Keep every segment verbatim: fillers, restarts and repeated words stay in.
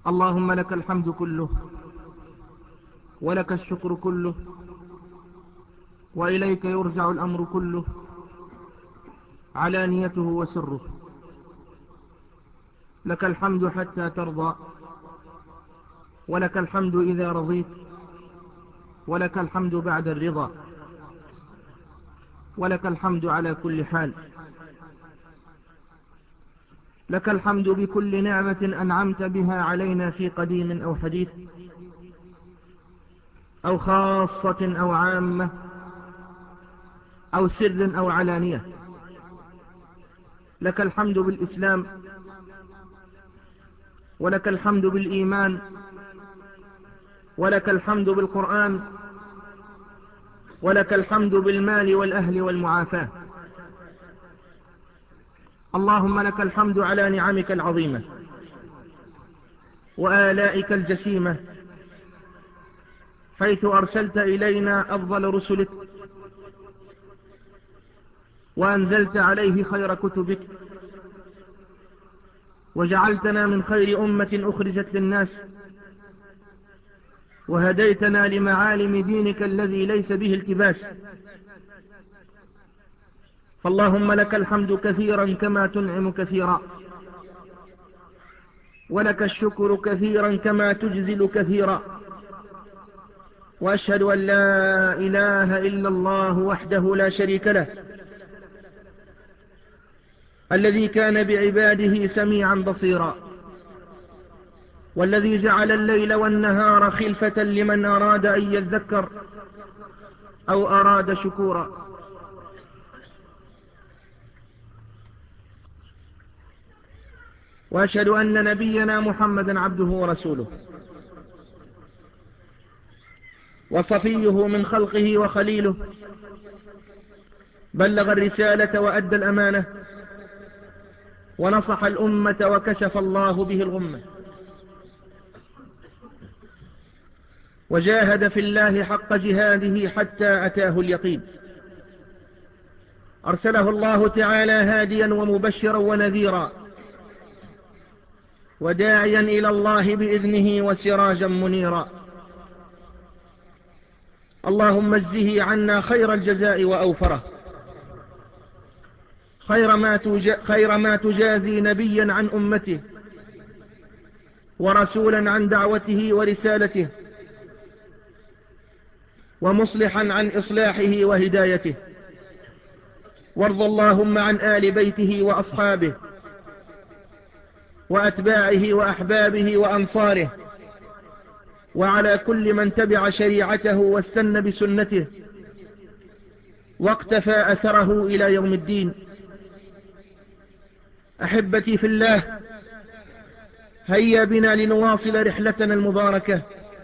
اللهم لك الحمد كله، ولك الشكر كله، وإليك يرجع الأمر كله، علانيته وسره. لك الحمد حتى ترضى، ولك الحمد إذا رضيت، ولك الحمد بعد الرضا، ولك الحمد على كل حال. لك الحمد بكل نعمة أنعمت بها علينا في قديم أو حديث، أو خاصة أو عامة، أو سر أو علانية. لك الحمد بالإسلام، ولك الحمد بالإيمان، ولك الحمد بالقرآن، ولك الحمد بالمال والأهل والمعافاة. اللهم لك الحمد على نعمك العظيمة وآلائك الجسيمة، حيث أرسلت إلينا أفضل رسلك، وأنزلت عليه خير كتبك، وجعلتنا من خير أمة أخرجت للناس، وهديتنا لمعالم دينك الذي ليس به التباس. فاللهم لك الحمد كثيرا كما تنعم كثيرا، ولك الشكر كثيرا كما تجزل كثيرا. وأشهد أن لا إله إلا الله وحده لا شريك له، الذي كان بعباده سميعا بصيرا، والذي جعل الليل والنهار خلفة لمن أراد أن يذكر أو أراد شكورا. وأشهد أن نبينا محمدا عبده ورسوله، وصفيه من خلقه وخليله، بلغ الرسالة وأدى الأمانة، ونصح الأمة وكشف الله به الغمة، وجاهد في الله حق جهاده حتى أتاه اليقين. أرسله الله تعالى هاديا ومبشرا ونذيرا، وداعيا إلى الله بإذنه وسراجا منيرا. اللهم اجزه عنا خير الجزاء وأوفره، خير ما, خير ما تجازي نبيا عن أمته، ورسولا عن دعوته ورسالته، ومصلحا عن إصلاحه وهدايته. وارض اللهم عن آل بيته وأصحابه وأتباعه وأحبابه وأنصاره، وعلى كل من تبع شريعته واستنى بسنته واقتفى أثره إلى يوم الدين. أحبتي في الله، هيا بنا لنواصل رحلتنا المباركة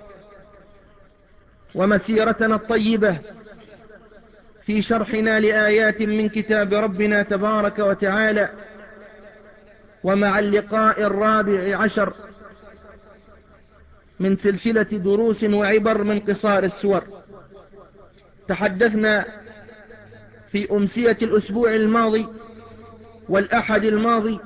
ومسيرتنا الطيبة في شرحنا لآيات من كتاب ربنا تبارك وتعالى، ومع اللقاء الرابع عشر من سلسلة دروس وعبر من قصار السور. تحدثنا في أمسية الأسبوع الماضي والأحد الماضي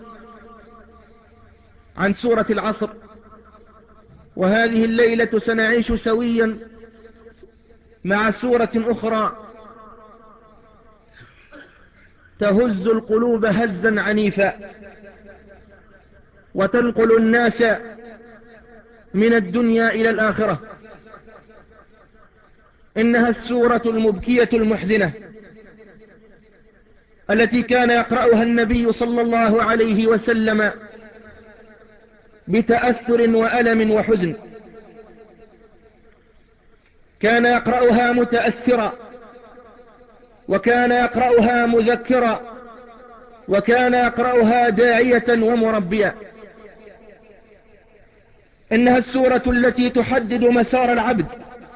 عن سورة العصر، وهذه الليلة سنعيش سويا مع سورة أخرى تهز القلوب هزا عنيفا، وتنقل الناس من الدنيا إلى الآخرة. إنها السورة المبكية المحزنة التي كان يقرأها النبي صلى الله عليه وسلم بتأثر وألم وحزن. كان يقرأها متأثرا، وكان يقرأها مذكرا، وكان يقرأها داعية ومربيا. إنها السورة التي تحدد مسار العبد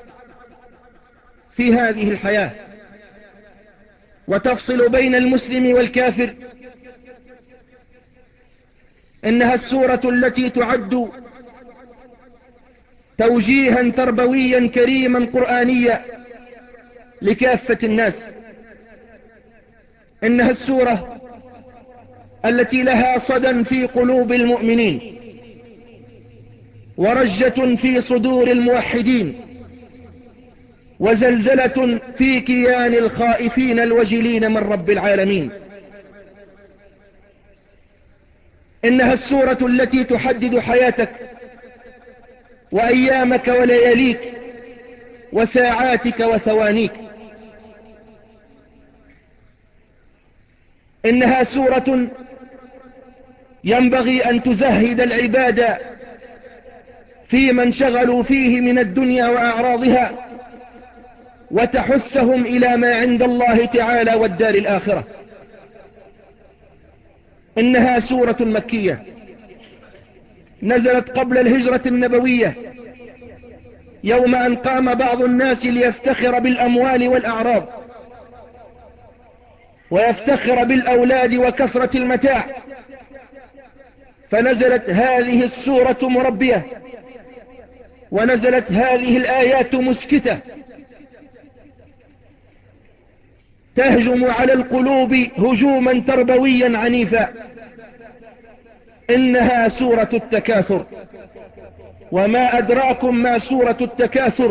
في هذه الحياة، وتفصل بين المسلم والكافر. إنها السورة التي تعد توجيها تربويا كريما قرآنيا لكافة الناس. إنها السورة التي لها صدى في قلوب المؤمنين، ورجة في صدور الموحدين، وزلزلة في كيان الخائفين الوجلين من رب العالمين. إنها السورة التي تحدد حياتك وأيامك ولياليك وساعاتك وثوانيك. إنها سورة ينبغي أن تزهد العباد في من شغلوا فيه من الدنيا وأعراضها، وتحثهم إلى ما عند الله تعالى والدار الآخرة. إنها سورة مكية نزلت قبل الهجرة النبوية، يوم أن قام بعض الناس ليفتخر بالأموال والأعراض، ويفتخر بالأولاد وكثرة المتاع، فنزلت هذه السورة مربية، ونزلت هذه الآيات مسكتة تهجم على القلوب هجوما تربويا عنيفا. إنها سورة التكاثر. وما أدراكم ما سورة التكاثر؟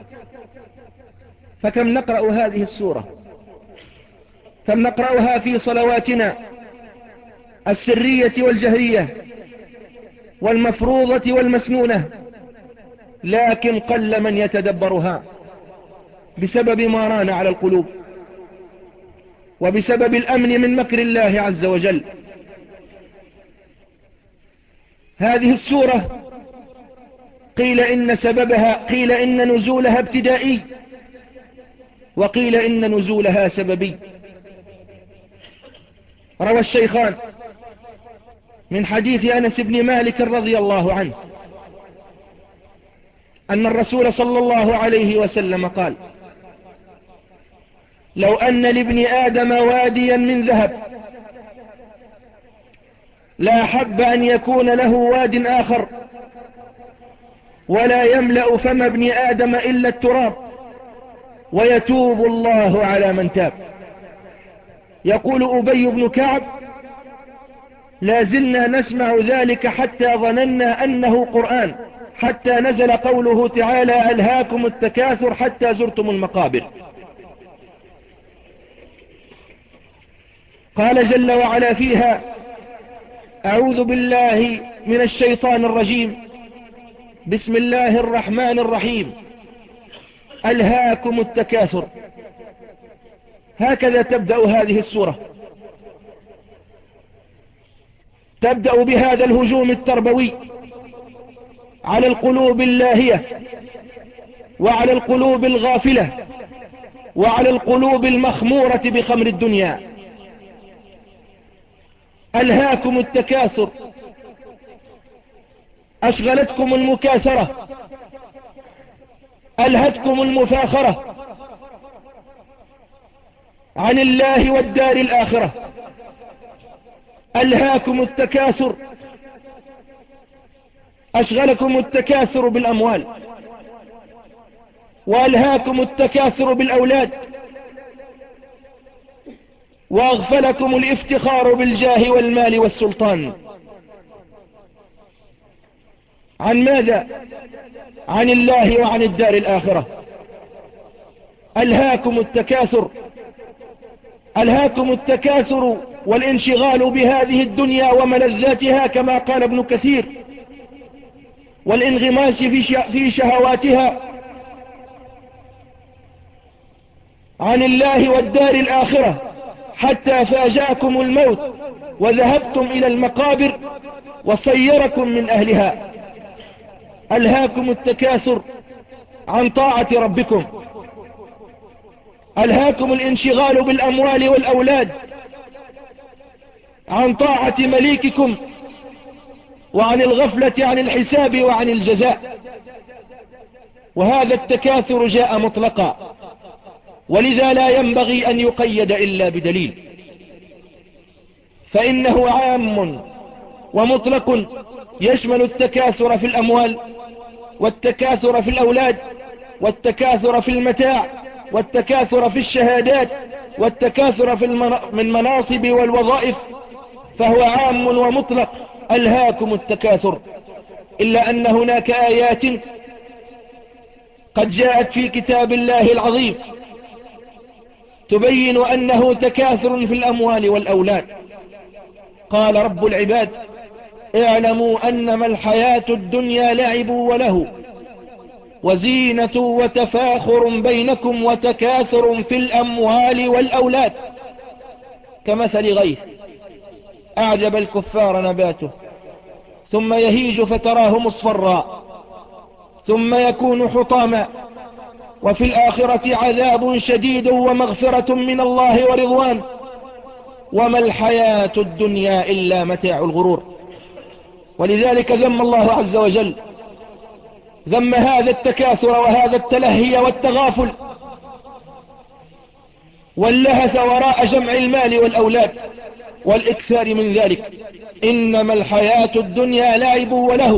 فكم نقرأ هذه السورة؟ كم نقرأها في صلواتنا السرية والجهرية والمفروضة والمسنونة، لكن قل من يتدبرها بسبب ما ران على القلوب، وبسبب الأمن من مكر الله عز وجل. هذه السورة قيل إن سببها قيل إن نزولها ابتدائي، وقيل إن نزولها سببي. روى الشيخان من حديث أنس بن مالك رضي الله عنه أن الرسول صلى الله عليه وسلم قال: لو أن لابن آدم واديا من ذهب لا أحب أن يكون له واد آخر، ولا يملأ فم ابن آدم إلا التراب، ويتوب الله على من تاب. يقول أبي بن كعب: لا زلنا نسمع ذلك حتى ظننا أنه قرآن، حتى نزل قوله تعالى: ألهاكم التكاثر حتى زرتم المقابر. قال جل وعلا فيها: أعوذ بالله من الشيطان الرجيم، بسم الله الرحمن الرحيم، ألهاكم التكاثر. هكذا تبدأ هذه السورة، تبدأ بهذا الهجوم التربوي على القلوب اللاهية، وعلى القلوب الغافلة، وعلى القلوب المخمورة بخمر الدنيا. ألهاكم التكاثر، أشغلتكم المكاثرة، ألهتكم المفاخرة عن الله والدار الآخرة. ألهاكم التكاثر، أشغلكم التكاثر بالأموال، وألهاكم التكاثر بالأولاد، وأغفلكم الافتخار بالجاه والمال والسلطان. عن ماذا؟ عن الله وعن الدار الآخرة. ألهاكم التكاثر، ألهاكم التكاثر والانشغال بهذه الدنيا وملذاتها، كما قال ابن كثير، والانغماس في شهواتها عن الله والدار الآخرة، حتى فاجأكم الموت وذهبتم إلى المقابر وصيركم من أهلها. ألهاكم التكاثر عن طاعة ربكم، ألهاكم الانشغال بالأموال والأولاد عن طاعة مليككم، وعن الغفلة عن الحساب وعن الجزاء. وهذا التكاثر جاء مطلقا، ولذا لا ينبغي أن يقيد إلا بدليل، فإنه عام ومطلق، يشمل التكاثر في الأموال، والتكاثر في الأولاد، والتكاثر في المتاع، والتكاثر في الشهادات، والتكاثر في من مناصب والوظائف، فهو عام ومطلق. ألهاكم التكاثر. إلا أن هناك آيات قد جاءت في كتاب الله العظيم تبين أنه تكاثر في الأموال والأولاد. قال رب العباد: اعلموا أنما الحياة الدنيا لعب وله وزينة وتفاخر بينكم وتكاثر في الأموال والأولاد كمثل غيث أعجب الكفار نباته ثم يهيج فتراه مصفرا ثم يكون حطاما وفي الآخرة عذاب شديد ومغفرة من الله ورضوان وما الحياة الدنيا إلا متاع الغرور. ولذلك ذم الله عز وجل ذم هذا التكاثر وهذا التلهي والتغافل واللهث وراء جمع المال والأولاد والإكثار من ذلك. إنما الحياة الدنيا لعب وله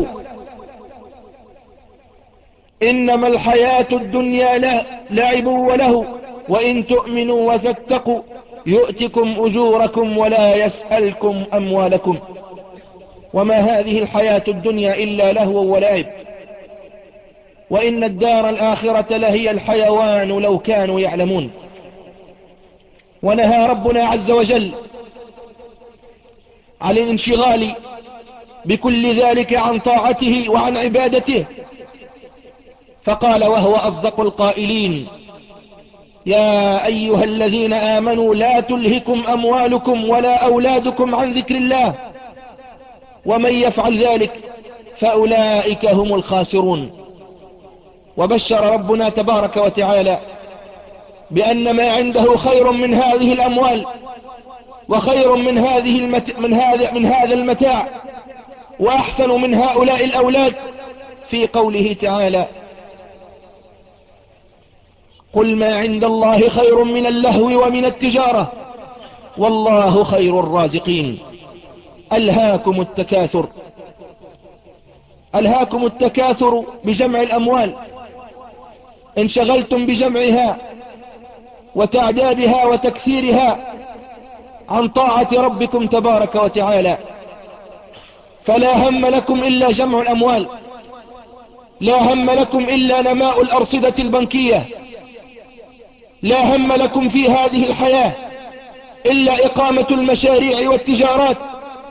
إنما الحياة الدنيا لعب وله وإن تؤمنوا وتتقوا يؤتكم أجوركم ولا يسألكم أموالكم وما هذه الحياة الدنيا إلا لهو ولعب وإن الدار الآخرة لهي الحيوان لو كانوا يعلمون. ونهى ربنا عز وجل عن الانشغال بكل ذلك عن طاعته وعن عبادته فقال وهو أصدق القائلين: يا أيها الذين آمنوا لا تلهكم أموالكم ولا أولادكم عن ذكر الله ومن يفعل ذلك فأولئك هم الخاسرون. وبشر ربنا تبارك وتعالى بأن ما عنده خير من هذه الأموال وخير من هذه المت... من هذا من هذا المتاع وأحسن من هؤلاء الأولاد في قوله تعالى: قل ما عند الله خير من اللهو ومن التجارة والله خير الرازقين. ألهاكم التكاثر ألهاكم التكاثر بجمع الأموال، انشغلتم بجمعها وتعدادها وتكثيرها عن طاعة ربكم تبارك وتعالى، فلا هم لكم إلا جمع الأموال، لا هم لكم إلا نماء الأرصدة البنكية، لا هم لكم في هذه الحياة إلا إقامة المشاريع والتجارات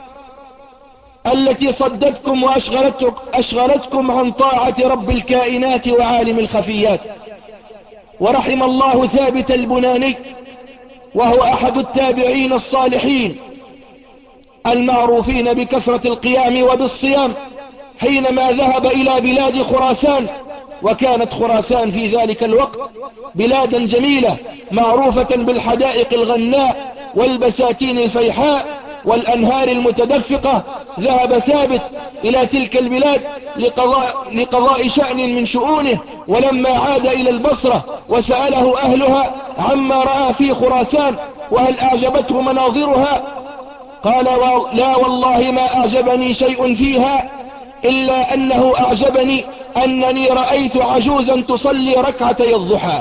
التي صدتكم وأشغلتكم عن طاعة رب الكائنات وعالم الخفيات. ورحم الله ثابت البناني وهو أحد التابعين الصالحين المعروفين بكثرة القيام وبالصيام حينما ذهب إلى بلاد خراسان، وكانت خراسان في ذلك الوقت بلادا جميلة معروفة بالحدائق الغناء والبساتين الفيحاء والأنهار المتدفقة. ذهب ثابت إلى تلك البلاد لقضاء, لقضاء شأن من شؤونه، ولما عاد إلى البصرة وسأله أهلها عما رأى في خراسان وهل أعجبته مناظرها قال: لا والله ما أعجبني شيء فيها إلا أنه أعجبني أنني رأيت عجوزا تصلي ركعتي الضحى.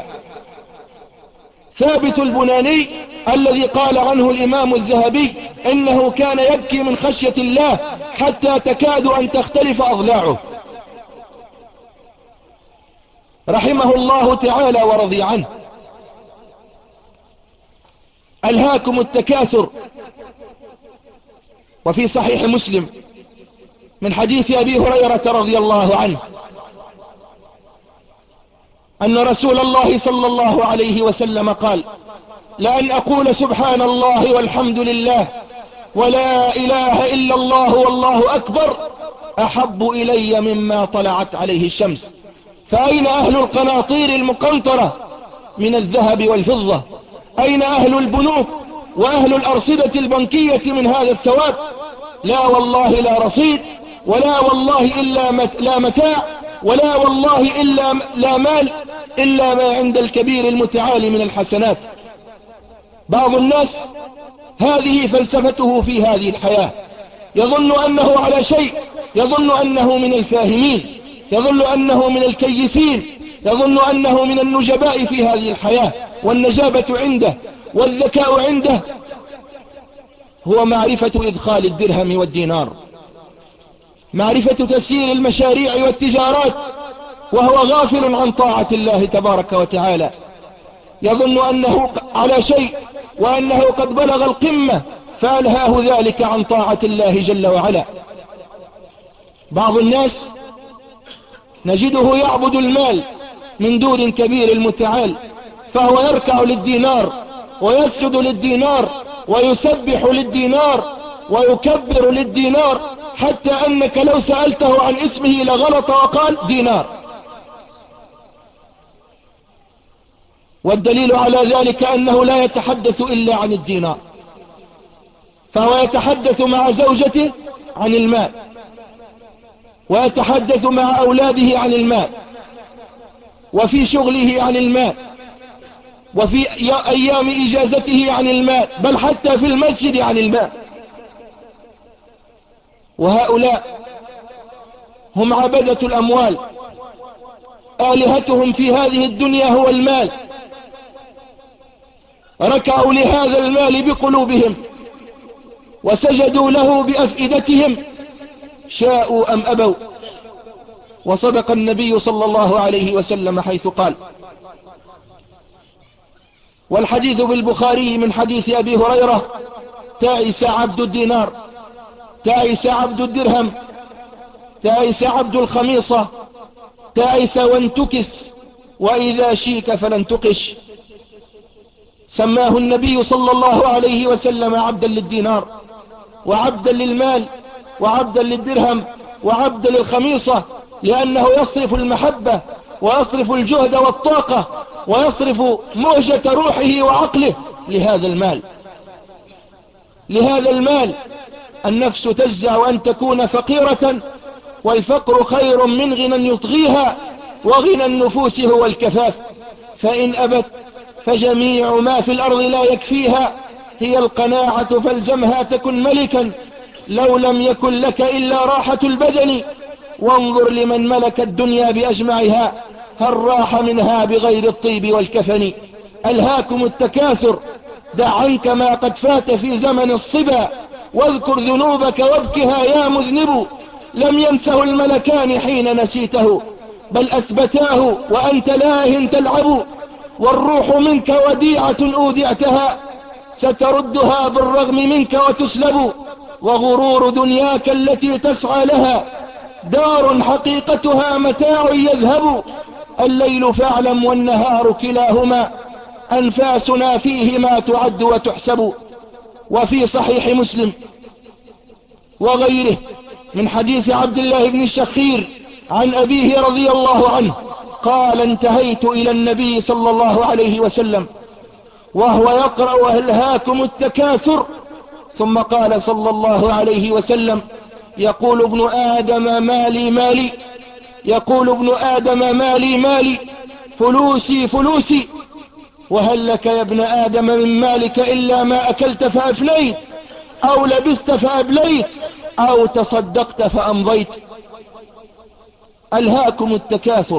ثابت البناني الذي قال عنه الإمام الذهبي إنه كان يبكي من خشية الله حتى تكاد أن تختلف أضلاعه، رحمه الله تعالى ورضي عنه. ألهاكم التكاثر. وفي صحيح مسلم من حديث أبي هريرة رضي الله عنه أن رسول الله صلى الله عليه وسلم قال: لأن أقول سبحان الله والحمد لله ولا إله إلا الله والله أكبر أحب إلي مما طلعت عليه الشمس. فأين أهل القناطير المقنطرة من الذهب والفضة؟ أين أهل البنوك وأهل الأرصدة البنكية من هذا الثواب؟ لا والله لا رصيد، ولا والله إلا مت لا متاع، ولا والله إلا لا مال إلا ما عند الكبير المتعالي من الحسنات. بعض الناس هذه فلسفته في هذه الحياة، يظن أنه على شيء، يظن أنه من الفاهمين، يظن أنه من الكيسين، يظن أنه من النجباء في هذه الحياة، والنجابة عنده والذكاء عنده هو معرفة إدخال الدرهم والدينار. معرفة تسيير المشاريع والتجارات وهو غافل عن طاعة الله تبارك وتعالى، يظن أنه على شيء وأنه قد بلغ القمة فألهاه ذلك عن طاعة الله جل وعلا. بعض الناس نجده يعبد المال من دون كبير المتعال، فهو يركع للدينار ويسجد للدينار ويسبح للدينار ويكبر للدينار، حتى أنك لو سألته عن اسمه لغلط وقال دينار. والدليل على ذلك أنه لا يتحدث إلا عن الدينار، فهو يتحدث مع زوجته عن المال، ويتحدث مع أولاده عن المال، وفي شغله عن المال، وفي أيام إجازته عن المال، بل حتى في المسجد عن المال. وهؤلاء هم عبدة الأموال، آلهتهم في هذه الدنيا هو المال، ركعوا لهذا المال بقلوبهم وسجدوا له بأفئدتهم شاءوا أم أبوا. وصدق النبي صلى الله عليه وسلم حيث قال، والحديث بالبخاري من حديث أبي هريرة: تعس عبد الدينار، تعس عبد الدرهم، تعس عبد الخميصة، تعس وانتكس، وإذا شيك فلن تقش. سماه النبي صلى الله عليه وسلم عبدا للدينار وعبدا للمال وعبدا للدرهم وعبدا للخميصة، لأنه يصرف المحبة ويصرف الجهد والطاقة ويصرف مهجة روحه وعقله لهذا المال. لهذا المال النفس تجزع أن تكون فقيرة، والفقر خير من غنى يطغيها، وغنى النفوس هو الكفاف، فإن أبت فجميع ما في الأرض لا يكفيها، هي القناعة فالزمها تكن ملكا، لو لم يكن لك إلا راحة البدن، وانظر لمن ملك الدنيا بأجمعها، هل راح منها بغير الطيب والكفن. ألهاكم التكاثر، دع عنك ما قد فات في زمن الصبا، واذكر ذنوبك وابكها يا مذنب، لم ينسه الملكان حين نسيته، بل أثبتاه وأنت لاه تلعب، والروح منك وديعة أودعتها، ستردها بالرغم منك وتسلب، وغرور دنياك التي تسعى لها دار حقيقتها متاع يذهب، الليل فاعلم والنهار كلاهما أنفاسنا فيهما تعد وتحسب. وفي صحيح مسلم وغيره من حديث عبد الله بن الشخير عن أبيه رضي الله عنه قال: انتهيت إلى النبي صلى الله عليه وسلم وهو يقرأ: ألهاكم التكاثر، ثم قال صلى الله عليه وسلم: يقول ابن آدم مالي مالي، يقول ابن آدم مالي مالي، فلوسي فلوسي، وهل لك يا ابن آدم من مالك إلا ما أكلت فأفليت، أو لبست فأبليت، أو تصدقت فأمضيت. ألهاكم التكاثر.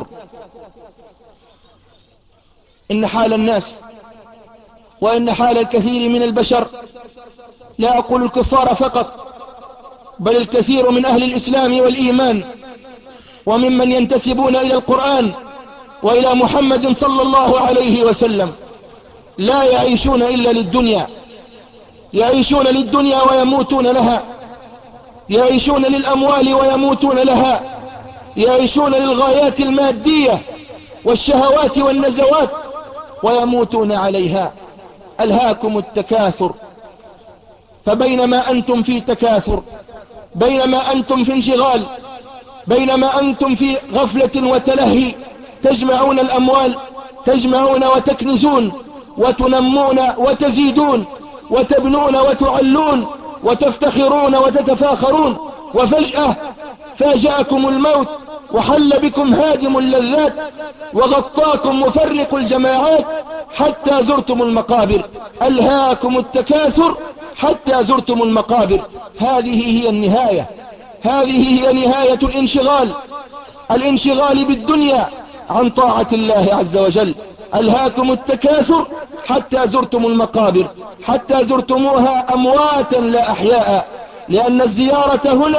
إن حال الناس وإن حال الكثير من البشر، لا أقول الكفار فقط، بل الكثير من أهل الإسلام والإيمان وممن ينتسبون إلى القرآن وإلى محمد صلى الله عليه وسلم، لا يعيشون إلا للدنيا، يعيشون للدنيا ويموتون لها، يعيشون للأموال ويموتون لها، يعيشون للغايات المادية والشهوات والنزوات ويموتون عليها. ألهاكم التكاثر. فبينما أنتم في تكاثر، بينما أنتم في انشغال، بينما أنتم في غفلة وتلهي، تجمعون الأموال، تجمعون وتكنزون وتنمون وتزيدون وتبنون وتعلون وتفتخرون وتتفاخرون، وفجأة فاجأكم الموت وحل بكم هادم اللذات وغطاكم مفرق الجماعات حتى زرتم المقابر. ألهاكم التكاثر حتى زرتم المقابر. هذه هي النهاية، هذه هي نهاية الانشغال، الانشغال بالدنيا عن طاعة الله عز وجل. ألهاكم التكاثر حتى زرتم المقابر، حتى زرتموها أمواتا لا أحياء، لأن الزيارة هنا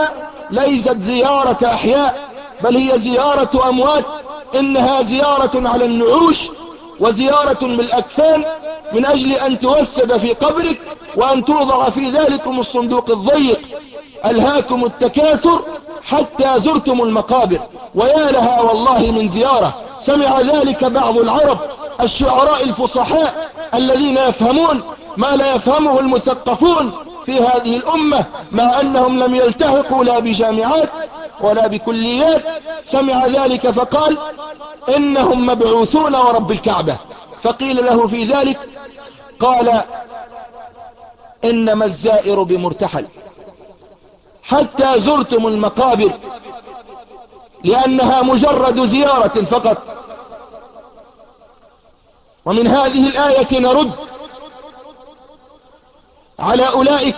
ليست زيارة أحياء بل هي زيارة أموات، إنها زيارة على النعوش وزيارة بالأكفان من أجل أن توسد في قبرك وأن توضع في ذلكم الصندوق الضيق. ألهاكم التكاثر حتى زرتم المقابر. ويا لها والله من زيارة سمع ذلك بعض العرب الشعراء الفصحاء الذين يفهمون ما لا يفهمه المثقفون في هذه الأمة، مع أنهم لم يلتحقوا لا بجامعات ولا بكليات. سمع ذلك فقال إنهم مبعوثون ورب الكعبة. فقيل له في ذلك قال إنما الزائر بمرتحل حتى زرتم المقابر، لأنها مجرد زيارة فقط. ومن هذه الآية نرد على أولئك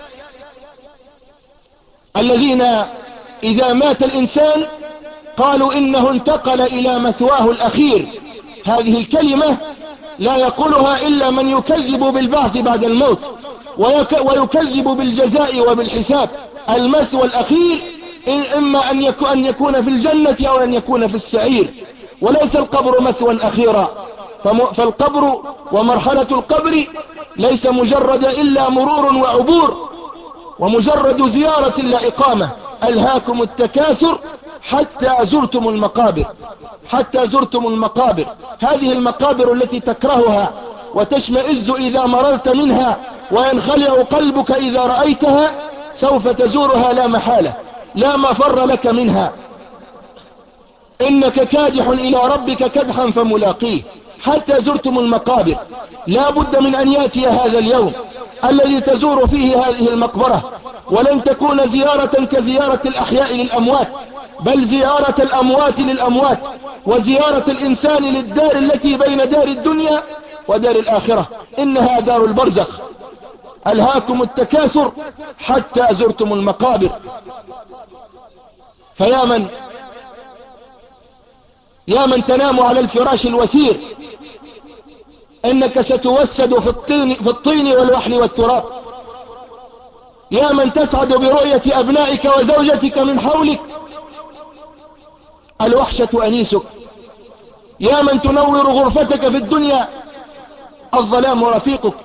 الذين إذا مات الإنسان قالوا إنه انتقل إلى مثواه الأخير. هذه الكلمة لا يقولها إلا من يكذب بالبعث بعد الموت ويكذب بالجزاء وبالحساب. المثوى الأخير إما أن يكون في الجنة أو أن يكون في السعير، وليس القبر مثوى أخيرا. فالقبر ومرحلة القبر ليس مجرد إلا مرور وعبور ومجرد زيارة لا إقامة. ألهاكم التكاثر حتى زرتم المقابر، حتى زرتم المقابر. هذه المقابر التي تكرهها وتشمئز إذا مررت منها وينخلع قلبك إذا رأيتها، سوف تزورها لا محالة، لا مفر لك منها. إنك كادح إلى ربك كدحا فملاقيه. حتى زرتم المقابر. لا بد من أن يأتي هذا اليوم الذي تزور فيه هذه المقبرة، ولن تكون زيارة كزيارة الأحياء للأموات، بل زيارة الأموات للأموات، وزيارة الإنسان للدار التي بين دار الدنيا ودار الآخرة، إنها دار البرزخ. ألهاكم التكاثر حتى زرتم المقابر. فيا من يا من تنام على الفراش الوثير، إنك ستوسد في الطين, في الطين والوحل والتراب. يا من تسعد برؤية أبنائك وزوجتك من حولك، الوحشة أنيسك. يا من تنور غرفتك في الدنيا، الظلام رفيقك.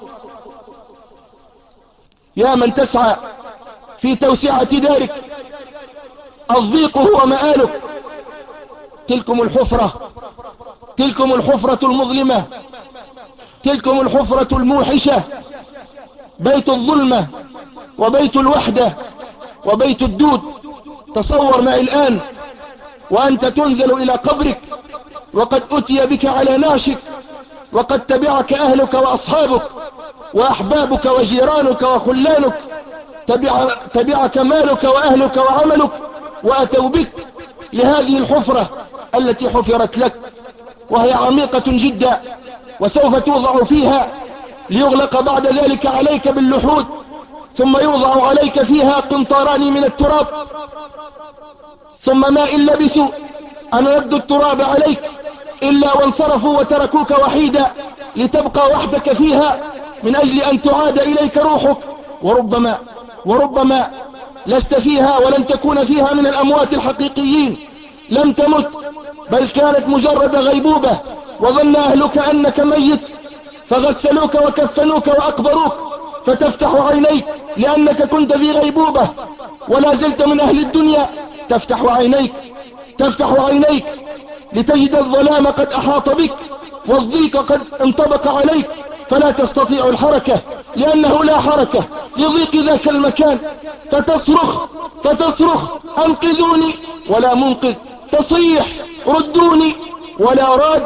يا من تسعى في توسعة دارك، الضيق هو مآلك. تلكم الحفرة تلكم الحفرة المظلمة، تلكم الحفرة الموحشة، بيت الظلمة وبيت الوحدة وبيت الدود. تصور معي الآن وأنت تنزل إلى قبرك وقد أتي بك على نعشك، وقد تبعك أهلك وأصحابك وأحبابك وجيرانك وخلانك، تبع تبعك مالك وأهلك وعملك، وأتوا بك لهذه الحفرة التي حفرت لك، وهي عميقة جدا، وسوف توضع فيها ليغلق بعد ذلك عليك باللحود، ثم يوضع عليك فيها قنطاران من التراب، ثم ما إن لبثوا أن ردوا التراب عليك إلا وانصرفوا وتركوك وحيدا لتبقى وحدك فيها من أجل أن تعاد إليك روحك. وربما وربما لست فيها ولن تكون فيها من الأموات الحقيقيين، لم تمت بل كانت مجرد غيبوبة، وظن أهلك أنك ميت فغسلوك وكفنوك وأقبروك، فتفتح عينيك لأنك كنت في غيبوبة ولا زلت من أهل الدنيا. تفتح عينيك تفتح عينيك لتجد الظلام قد أحاط بك والضيق قد انطبق عليك، فلا تستطيع الحركة لأنه لا حركة لضيق ذاك المكان. فتصرخ فتصرخ أنقذوني ولا منقذ، تصيح ردوني ولا راد،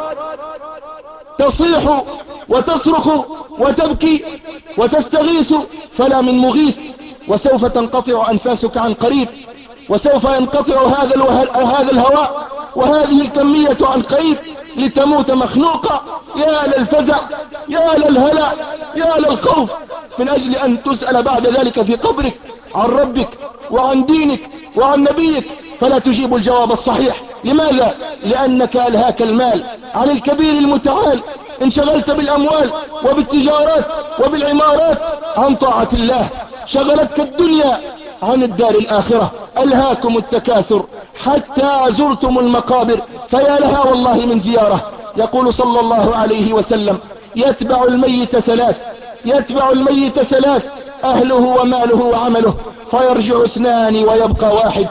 تصيح وتصرخ وتبكي وتستغيث فلا من مغيث. وسوف تنقطع أنفاسك عن قريب، وسوف ينقطع هذا هذا الهواء وهذه الكمية عن قريب لتموت مخنوقة. يا للفزع، يا للهلع، يا للخوف من أجل أن تسأل بعد ذلك في قبرك عن ربك وعن دينك وعن نبيك، فلا تجيب الجواب الصحيح. لماذا؟ لأنك ألهاك المال عن الكبير المتعال، انشغلت بالأموال وبالتجارات وبالعمارات عن طاعة الله، شغلتك الدنيا عن الدار الآخرة. ألهاكم التكاثر حتى زرتم المقابر، فيا لها والله من زيارة. يقول صلى الله عليه وسلم: يتبع الميت ثلاث، يتبع الميت ثلاث: أهله وماله وعمله، فيرجع اثنان ويبقى واحد،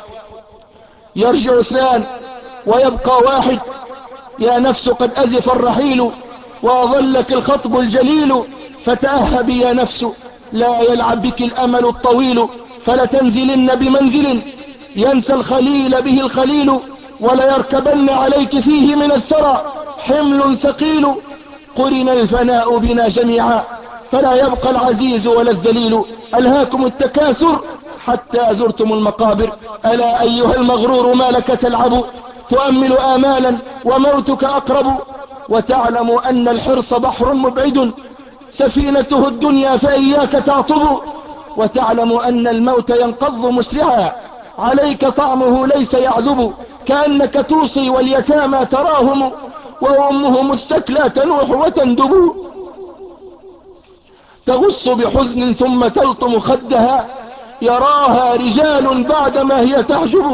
يرجع اثنان ويبقى واحد. يا نفس قد أزف الرحيل وأظلك الخطب الجليل، فتأهبي يا نفس لا يلعب بك الأمل الطويل، فلتنزلن بمنزل ينسى الخليل به الخليل، وليركبن عليك فيه من الثرى حمل ثقيل. قرن الفناء بنا جميعا فلا يبقى العزيز ولا الذليل. ألهاكم التكاثر حتى زرتم المقابر. ألا أيها المغرور ما لك تلعب، تؤمل آمالا وموتك أقرب، وتعلم أن الحرص بحر مبعد سفينته الدنيا فإياك تعطب، وتعلم أن الموت ينقض مسرعا عليك طعمه ليس يعذب، كأنك توصي واليتامى تراهم وأمهم الثكلى تنوح وتندب، تغص بحزن ثم تلطم خدها يراها رجال بعدما هي تحجب،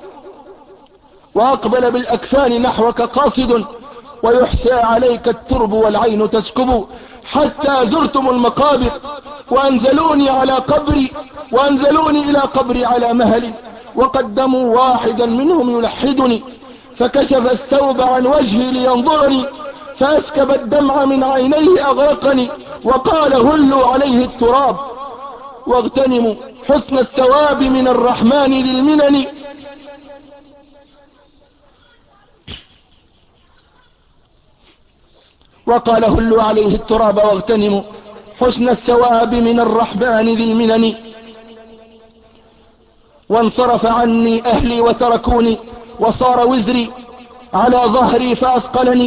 وأقبل بالأكفان نحوك قاصد ويحثى عليك الترب والعين تسكب، حتى زرتم المقابر وأنزلوني على قبري، وأنزلوني إلى قبري على مهل، وقدموا واحدا منهم يلحدني فكشف الثوب عن وجهي لينظرني، فأسكب الدمع من عينيه أغرقني، وقال: هلوا عليه التراب واغتنموا حسن الثواب من الرحمن ذي المنن. وقال: هلوا عليه التراب واغتنموا حسن الثواب من الرحمن ذي المنن. وانصرف عني أهلي وتركوني، وصار وزري على ظهري فأثقلني،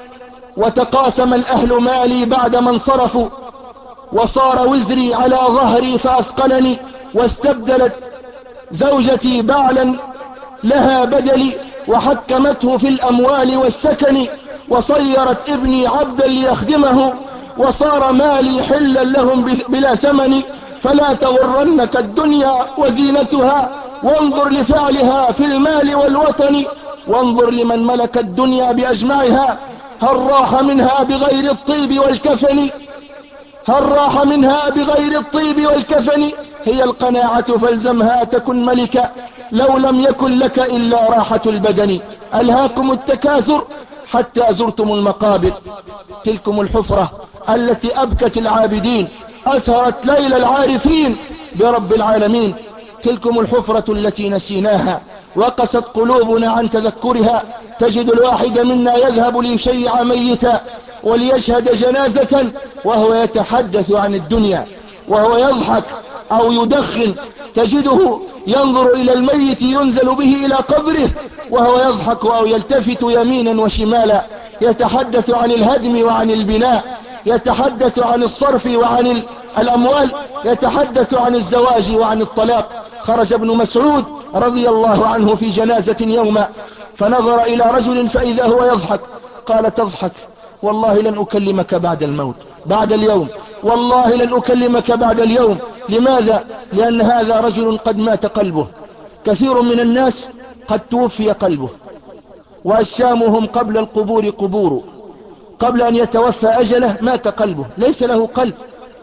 وتقاسم الأهل مالي بعدما انصرفوا، وصار وزري على ظهري فأثقلني، واستبدلت زوجتي بعلا لها بدلي، وحكمته في الأموال والسكن، وصيرت ابني عبدا ليخدمه، وصار مالي حلا لهم بلا ثمن. فلا تغرنك الدنيا وزينتها، وانظر لفعلها في المال والوطن، وانظر لمن ملك الدنيا بأجمعها، هل راح منها بغير الطيب والكفن، هل راح منها بغير الطيب والكفن. هي القناعة فالزمها تكن ملكا، لو لم يكن لك إلا راحة البدن. ألهاكم التكاثر حتى زرتم المقابر، تلكم الحفرة التي أبكت العابدين، أسهرت ليل العارفين برب العالمين، تلكم الحفرة التي نسيناها وقست قلوبنا عن تذكرها. تجد الواحد منا يذهب ليشيع ميتا وليشهد جنازة وهو يتحدث عن الدنيا وهو يضحك أو يدخن، تجده ينظر إلى الميت ينزل به إلى قبره وهو يضحك أو يلتفت يمينا وشمالا، يتحدث عن الهدم وعن البناء، يتحدث عن الصرف وعن الأموال، يتحدث عن الزواج وعن الطلاق. خرج ابن مسعود رضي الله عنه في جنازة يوما فنظر إلى رجل فإذا هو يضحك، قال: تضحك؟ والله لن أكلمك بعد الموت بعد اليوم، والله لن أكلمك بعد اليوم. لماذا؟ لأن هذا رجل قد مات قلبه. كثير من الناس قد توفي قلبه، وأجسامهم قبل القبور قبور، قبل أن يتوفى أجله مات قلبه، ليس له قلب.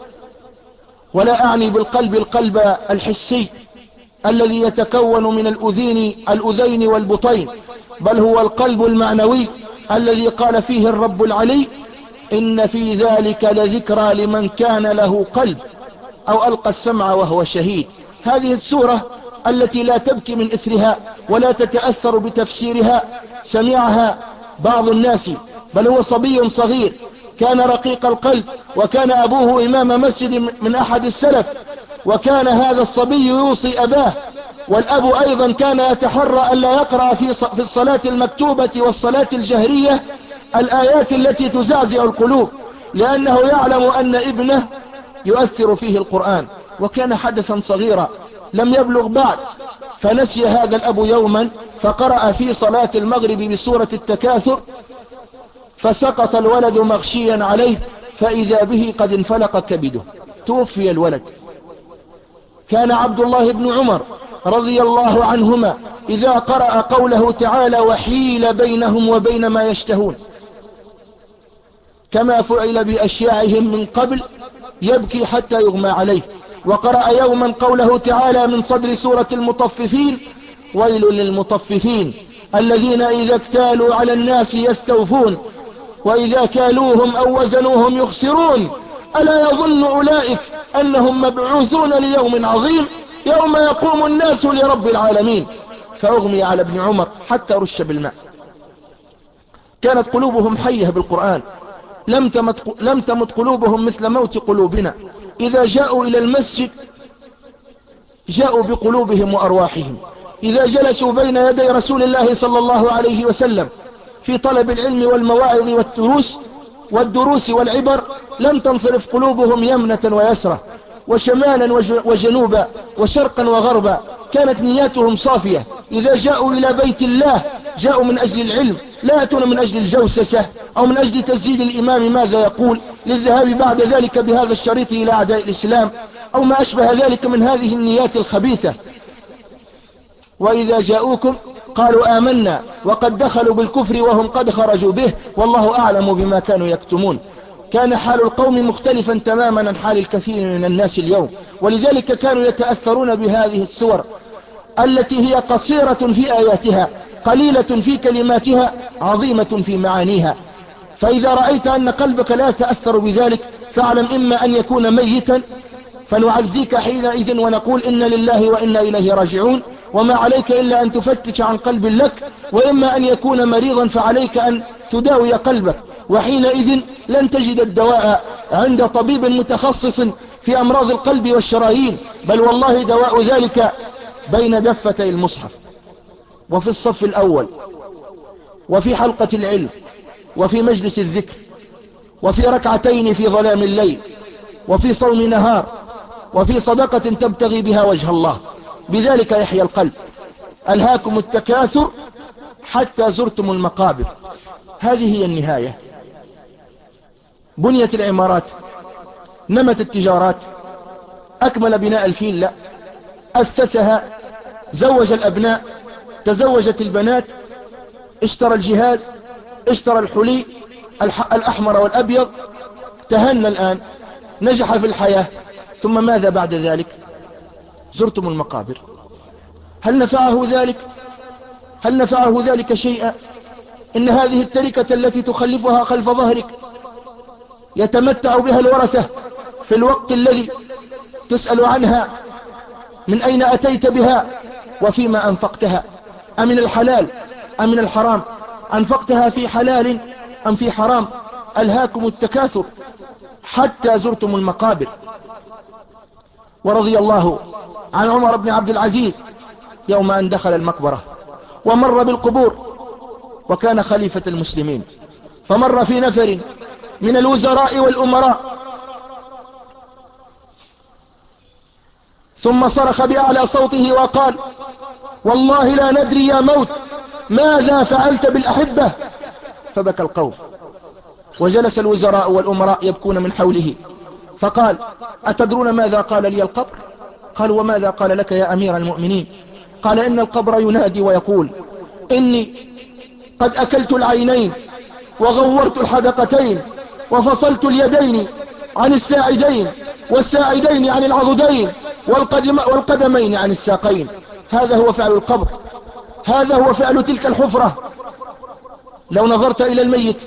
ولا أعني بالقلب القلب الحسي الذي يتكون من الأذين الأذين والبطين، بل هو القلب المعنوي الذي قال فيه الرب العلي: إن في ذلك لذكرى لمن كان له قلب أو ألقى السمع وهو شهيد. هذه السورة التي لا تبكي من إثرها ولا تتأثر بتفسيرها سمعها بعض الناس، بل هو صبي صغير كان رقيق القلب، وكان أبوه إمام مسجد من أحد السلف، وكان هذا الصبي يوصي أباه، والأب أيضا كان يتحرى ألا يقرأ في في الصلاة المكتوبة والصلاة الجهرية الآيات التي تزعزع القلوب، لأنه يعلم أن ابنه يؤثر فيه القرآن، وكان حدثا صغيرا لم يبلغ بعد. فنسي هذا الأب يوما فقرأ في صلاة المغرب بسورة التكاثر، فسقط الولد مغشيا عليه، فإذا به قد انفلق كبده، توفي الولد. كان عبد الله بن عمر رضي الله عنهما إذا قرأ قوله تعالى وحيل بينهم وبين ما يشتهون كما فعل بأشياعهم من قبل يبكي حتى يغمى عليه. وقرأ يوما قوله تعالى من صدر سورة المطففين ويل للمطففين الذين إذا اكتالوا على الناس يستوفون وإذا كالوهم أو وزنوهم يخسرون ألا يظن أولئك أنهم مبعوثون ليوم عظيم يوم يقوم الناس لرب العالمين. فأغمي على ابن عمر حتى رش بالماء. كانت قلوبهم حية بالقرآن، لم تمت, لم تمت قلوبهم مثل موت قلوبنا. إذا جاءوا إلى المسجد جاءوا بقلوبهم وأرواحهم. إذا جلسوا بين يدي رسول الله صلى الله عليه وسلم في طلب العلم والمواعظ والدروس والدروس والعبر لم تنصرف قلوبهم يمنة ويسرة وشمالا وجنوبا وشرقا وغربا. كانت نياتهم صافية. إذا جاءوا إلى بيت الله جاءوا من أجل العلم، لا يأتون من أجل الجوسسة أو من أجل تسجيل الإمام ماذا يقول للذهاب بعد ذلك بهذا الشريط إلى أعداء الإسلام أو ما أشبه ذلك من هذه النيات الخبيثة. وإذا جاءوكم قالوا آمنا وقد دخلوا بالكفر وهم قد خرجوا به والله أعلم بما كانوا يكتمون. كان حال القوم مختلفا تماما عن حال الكثير من الناس اليوم، ولذلك كانوا يتأثرون بهذه السور التي هي قصيرة في آياتها قليلة في كلماتها عظيمة في معانيها. فإذا رأيت أن قلبك لا يتأثر بذلك فاعلم إما أن يكون ميتا فنعزيك حينئذ ونقول إن لله وإنا إليه راجعون وما عليك إلا أن تفتش عن قلب لك، وإما أن يكون مريضا فعليك أن تداوي قلبك، وحينئذ لن تجد الدواء عند طبيب متخصص في أمراض القلب والشرايين، بل والله دواء ذلك بين دفتي المصحف وفي الصف الأول وفي حلقة العلم وفي مجلس الذكر وفي ركعتين في ظلام الليل وفي صوم نهار وفي صدقة تبتغي بها وجه الله. بذلك يحيى القلب. ألهاكم التكاثر حتى زرتم المقابر. هذه هي النهاية. بنيت العمارات، نمت التجارات، أكمل بناء الفيل لا، أسسها، زوج الأبناء، تزوجت البنات، اشترى الجهاز، اشترى الحلي الأحمر والأبيض، تهنى الآن، نجح في الحياة. ثم ماذا بعد ذلك؟ زرتم المقابر. هل نفعه ذلك؟ هل نفعه ذلك شيئا؟ إن هذه التركة التي تخلفها خلف ظهرك يتمتع بها الورثة في الوقت الذي تسأل عنها من أين أتيت بها وفيما أنفقتها، أمن الحلال أم من الحرام، أنفقتها في حلال أم في حرام. ألهاكم التكاثر حتى زرتم المقابر. ورضي الله عن عمر بن عبد العزيز يوم أن دخل المقبرة ومر بالقبور وكان خليفة المسلمين، فمر في نفر من الوزراء والأمراء ثم صرخ بأعلى صوته وقال والله لا ندري يا موت ماذا فعلت بالأحبة. فبكى القوم وجلس الوزراء والأمراء يبكون من حوله، فقال أتدرون ماذا قال لي القبر؟ قالوا وماذا قال لك يا أمير المؤمنين؟ قال إن القبر ينادي ويقول إني قد أكلت العينين وغورت الحدقتين وفصلت اليدين عن الساعدين والساعدين عن العضدين والقدمين عن الساقين. هذا هو فعل القبر، هذا هو فعل تلك الحفرة. لو نظرت إلى الميت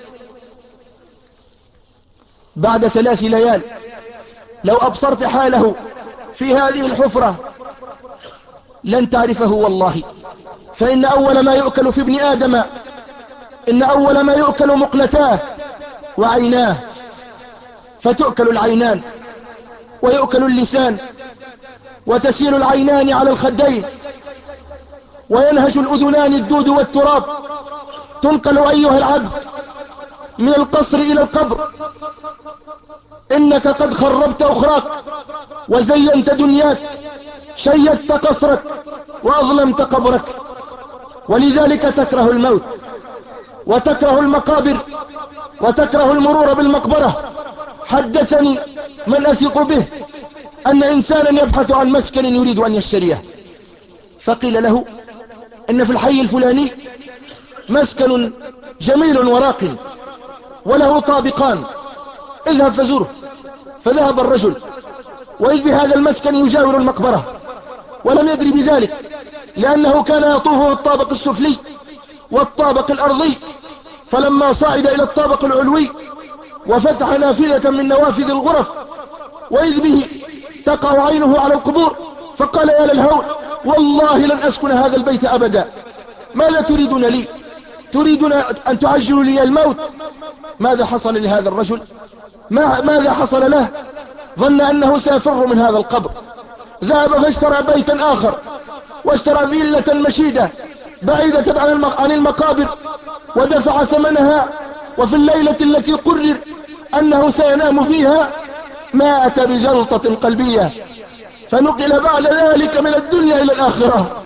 بعد ثلاث ليال، لو أبصرت حاله في هذه الحفرة لن تعرفه والله. فإن أول ما يؤكل في ابن آدم إن أول ما يؤكل مقلتاه وعيناه، فتؤكل العينان ويؤكل اللسان وتسيل العينان على الخدين وينهش الأذنان الدود والتراب. تنقل أيها العبد من القصر إلى القبر. إنك قد خربت أخراك وزينت دنياك، شيدت قصرك وأظلمت قبرك، ولذلك تكره الموت وتكره المقابر وتكره المرور بالمقبرة. حدثني من أثق به أن إنسانا يبحث عن مسكن يريد أن يشتريه، فقيل له إن في الحي الفلاني مسكن جميل وراق وله طابقان، اذهب فزوره. فذهب الرجل، وإذ بهذا المسكن يجاور المقبرة، ولم يدري بذلك لأنه كان يطوف في الطابق السفلي والطابق الأرضي. فلما صعد إلى الطابق العلوي وفتح نافذة من نوافذ الغرف، وإذ به تقع عينه على القبور، فقال يا للهول، والله لن أسكن هذا البيت أبدا. ماذا تريدون لي؟ تريدون أن تعجلوا لي الموت؟ ماذا حصل لهذا الرجل؟ ما ماذا حصل له؟ ظن أنه سيفر من هذا القبر، ذهب فاشترى بيتا آخر، واشترى فيلة مشيدة بعيدة عن المقابر، ودفع ثمنها. وفي الليلة التي قرر أنه سينام فيها مات بجلطة قلبية، فنقل بعد ذلك من الدنيا إلى الآخرة.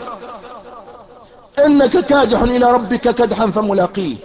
إنك كادح إلى ربك كدحا فملاقيه.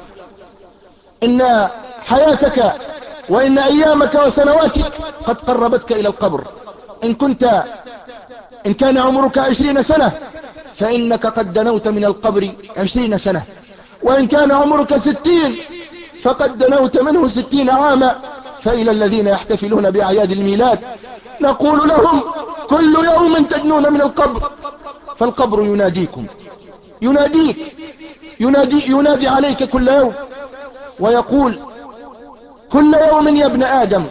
إن حياتك وإن أيامك وسنواتك قد قربتك إلى القبر. إن كنت إن كان عمرك عشرين سنة فإنك قد دنوت من القبر عشرين سنة، وإن كان عمرك ستين فقد دنوت منه ستين عاما. فإلى الذين يحتفلون بأعياد الميلاد نقول لهم كل يوم تدنون من القبر، فالقبر يناديكم، يناديك، ينادي, ينادي عليك كل يوم، ويقول كل يوم يا ابن آدم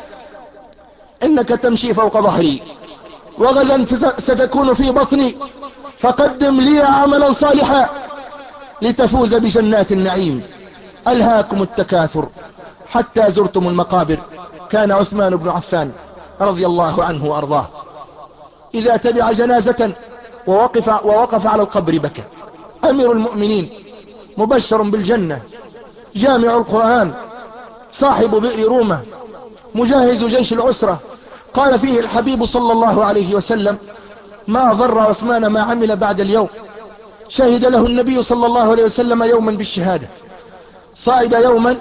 إنك تمشي فوق ظهري، وغدا ستكون في بطني، فقدم لي عملا صالحا لتفوز بجنات النعيم. ألهاكم التكاثر حتى زرتم المقابر. كان عثمان بن عفان رضي الله عنه وأرضاه إذا تبع جنازة ووقف, ووقف على القبر بكى. أمير المؤمنين مبشر بالجنة، جامع القرآن، صاحب بئر رومة، مجاهز جيش العسرة. قال فيه الحبيب صلى الله عليه وسلم ما ضر عثمان ما عمل بعد اليوم. شهد له النبي صلى الله عليه وسلم يوما بالشهادة. صعد يوما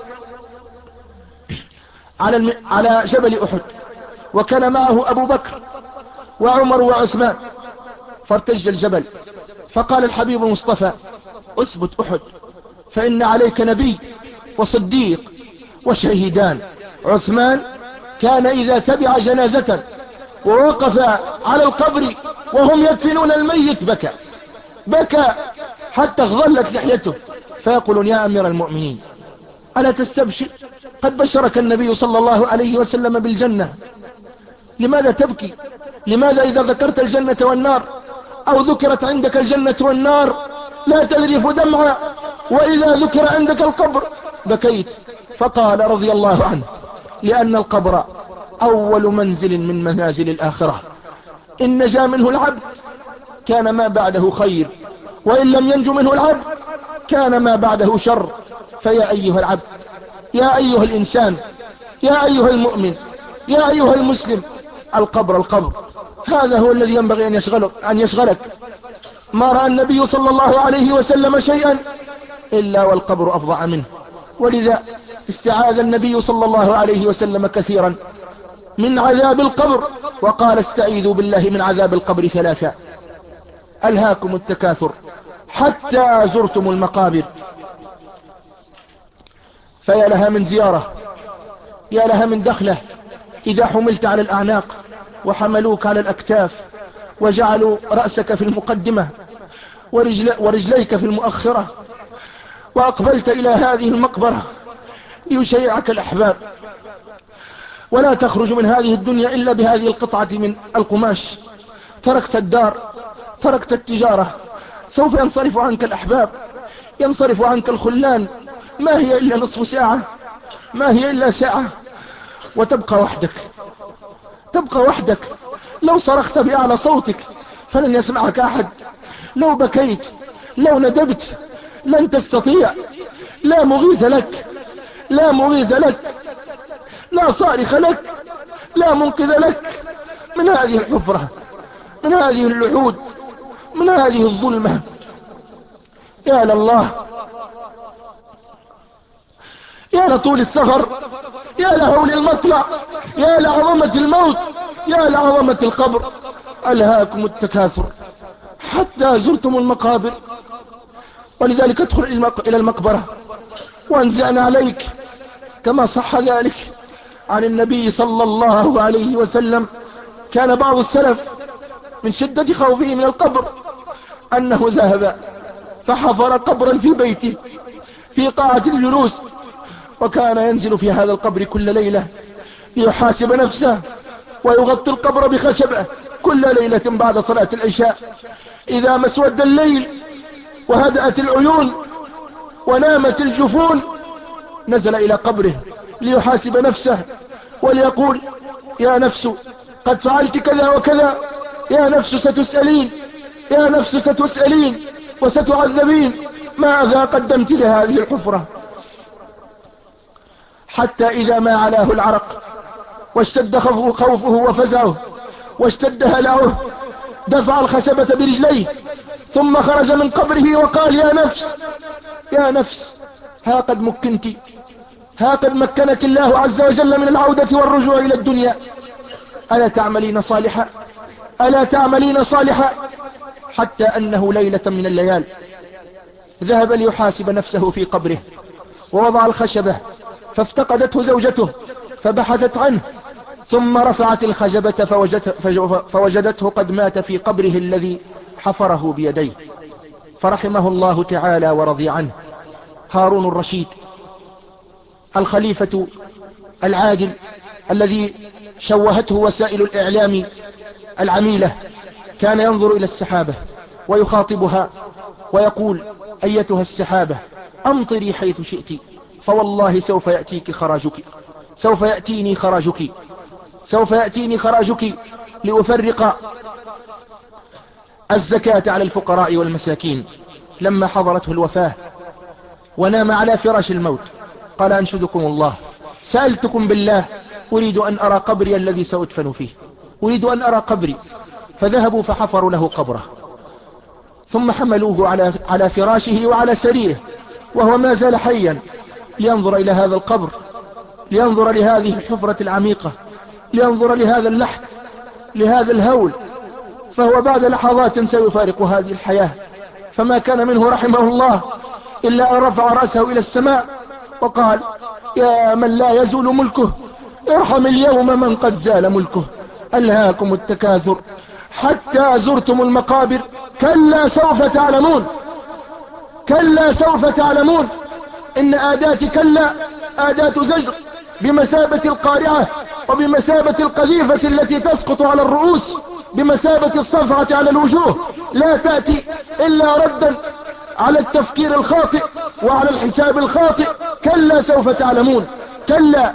على, الم... على جبل أحد، وكان معه أبو بكر وعمر وعثمان، فارتج الجبل. فقال الحبيب المصطفى اثبت أحد فإن عليك نبي وصديق وشهيدان. عثمان كان إذا تبع جنازة ووقف على القبر وهم يدفنون الميت بكى بكى حتى اغضلت لحيته، فيقول يا أمير المؤمنين ألا تستبشر؟ قد بشرك النبي صلى الله عليه وسلم بالجنة، لماذا تبكي؟ لماذا إذا ذكرت الجنة والنار أو ذكرت عندك الجنة والنار لا تذرف دمعا، وإذا ذكر عندك القبر بكيت؟ فقال رضي الله عنه لأن القبر أول منزل من منازل الآخرة، إن نجا منه العبد كان ما بعده خير، وإن لم ينج منه العبد كان ما بعده شر. فيا أيها العبد، يا أيها الإنسان، يا أيها المؤمن، يا أيها المسلم، القبر القبر هذا هو الذي ينبغي أن يشغلك, أن يشغلك. ما رأى النبي صلى الله عليه وسلم شيئا إلا والقبر أفظع منه، ولذا استعاذ النبي صلى الله عليه وسلم كثيرا من عذاب القبر، وقال استعيذوا بالله من عذاب القبر ثلاثا. ألهاكم التكاثر حتى زرتم المقابر. فيا لها من زيارة، يا لها من دخلة إذا حملت على الأعناق وحملوك على الأكتاف وجعلوا رأسك في المقدمة ورجل ورجليك في المؤخرة، وأقبلت إلى هذه المقبرة ليشيعك الأحباب، ولا تخرج من هذه الدنيا إلا بهذه القطعة من القماش. تركت الدار، تركت التجارة، سوف ينصرف عنك الأحباب، ينصرف عنك الخلان، ما هي إلا نصف ساعة، ما هي إلا ساعة، وتبقى وحدك، تبقى وحدك. لو صرخت بأعلى صوتك فلن يسمعك أحد، لو بكيت، لو ندبت لن تستطيع، لا مغيث لك، لا مغيث لك، لا صارخ لك، لا منقذ لك من هذه الحفرة، من هذه اللحود، من هذه الظلمة. يا لله، يا لطول السفر، يا لهول المطلع، يا لعظمة الموت، يا لعظمة القبر. ألهاكم التكاثر حتى زرتم المقابر. ولذلك ادخل إلى المقبرة وانزعنا عليك، كما صح ذلك عن النبي صلى الله عليه وسلم. كان بعض السلف من شدة خوفه من القبر أنه ذهب فحفر قبرا في بيته في قاعة الجلوس، وكان ينزل في هذا القبر كل ليلة ليحاسب نفسه، ويغطي القبر بخشبه كل ليلة بعد صلاة العشاء. إذا ما اسود الليل وهدأت العيون ونامت الجفون نزل إلى قبره ليحاسب نفسه وليقول: يا نفس قد فعلت كذا وكذا، يا نفس ستسألين، يا نفس ستسألين وستعذبين، ماذا قدمت لهذه الحفرة؟ حتى إذا ما علاه العرق واشتد خوفه وفزعه واشتد هلعه دفع الخشبة برجليه ثم خرج من قبره وقال: يا نفس، يا نفس، ها قد مكنت، ها قد مكنك الله عز وجل من العودة والرجوع إلى الدنيا، ألا تعملين صالحا، ألا تعملين صالحا؟ حتى أنه ليلة من الليال ذهب ليحاسب نفسه في قبره ووضع الخشبة، فافتقدته زوجته فبحثت عنه، ثم رفعت الخشبة فوجدته, فوجدته قد مات في قبره الذي حفره بيديه، فرحمه الله تعالى ورضي عنه. هارون الرشيد الخليفة العادل الذي شوهته وسائل الإعلام العميلة كان ينظر إلى السحابة ويخاطبها ويقول: أيتها السحابة أمطري حيث شئت، فوالله سوف يأتيك خراجك، سوف يأتيني خراجك، سوف يأتيني خراجك لأفرق الزكاة على الفقراء والمساكين. لما حضرته الوفاة ونام على فراش الموت قال: أنشدكم الله، سألتكم بالله، أريد أن أرى قبري الذي سأدفن فيه، أريد أن أرى قبري. فذهبوا فحفروا له قبره، ثم حملوه على على فراشه وعلى سريره وهو ما زال حيا لينظر إلى هذا القبر، لينظر لهذه الحفرة العميقة، لينظر لهذا اللحد، لهذا الهول. فهو بعد لحظات سيفارق هذه الحياة، فما كان منه رحمه الله إلا أن رفع رأسه إلى السماء وقال: يا من لا يزول ملكه ارحم اليوم من قد زال ملكه. ألهاكم التكاثر حتى زرتم المقابر، كلا سوف تعلمون، كلا سوف تعلمون. إن آدات كلا آدات زجر بمثابة القارعة وبمثابة القذيفة التي تسقط على الرؤوس، بمثابة الصفعة على الوجوه، لا تأتي إلا ردا على التفكير الخاطئ وعلى الحساب الخاطئ. كلا سوف تعلمون، كلا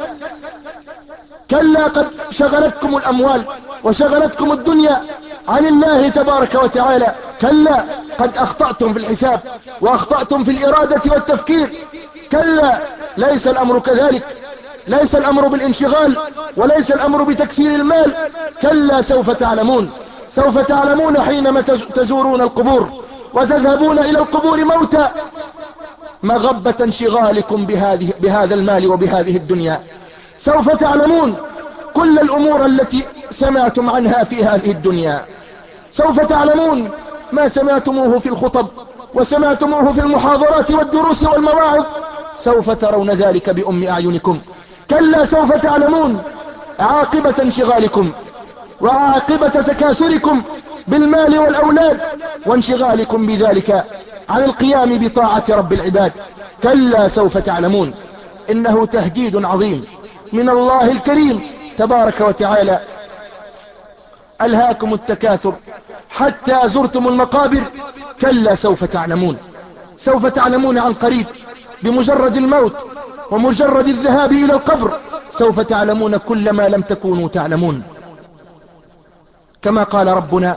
كلا قد شغلتكم الأموال وشغلتكم الدنيا عن الله تبارك وتعالى. كلا قد أخطأتم في الحساب وأخطأتم في الإرادة والتفكير. كلا ليس الأمر كذلك، ليس الأمر بالانشغال وليس الأمر بتكثير المال. كلا سوف تعلمون، سوف تعلمون حينما تزورون القبور وتذهبون إلى القبور موتى مغبة انشغالكم بهذه بهذا المال وبهذه الدنيا. سوف تعلمون كل الأمور التي سمعتم عنها في هذه الدنيا. سوف تعلمون ما سمعتموه في الخطب وسمعتموه في المحاضرات والدروس والمواعظ، سوف ترون ذلك بأم أعينكم. كلا سوف تعلمون عاقبة انشغالكم وعاقبة تكاثركم بالمال والأولاد وانشغالكم بذلك عن القيام بطاعة رب العباد. كلا سوف تعلمون. إنه تهديد عظيم من الله الكريم تبارك وتعالى. ألهاكم التكاثر حتى زرتم المقابر، كلا سوف تعلمون. سوف تعلمون عن قريب بمجرد الموت ومجرد الذهاب إلى القبر، سوف تعلمون كل ما لم تكونوا تعلمون. كما قال ربنا: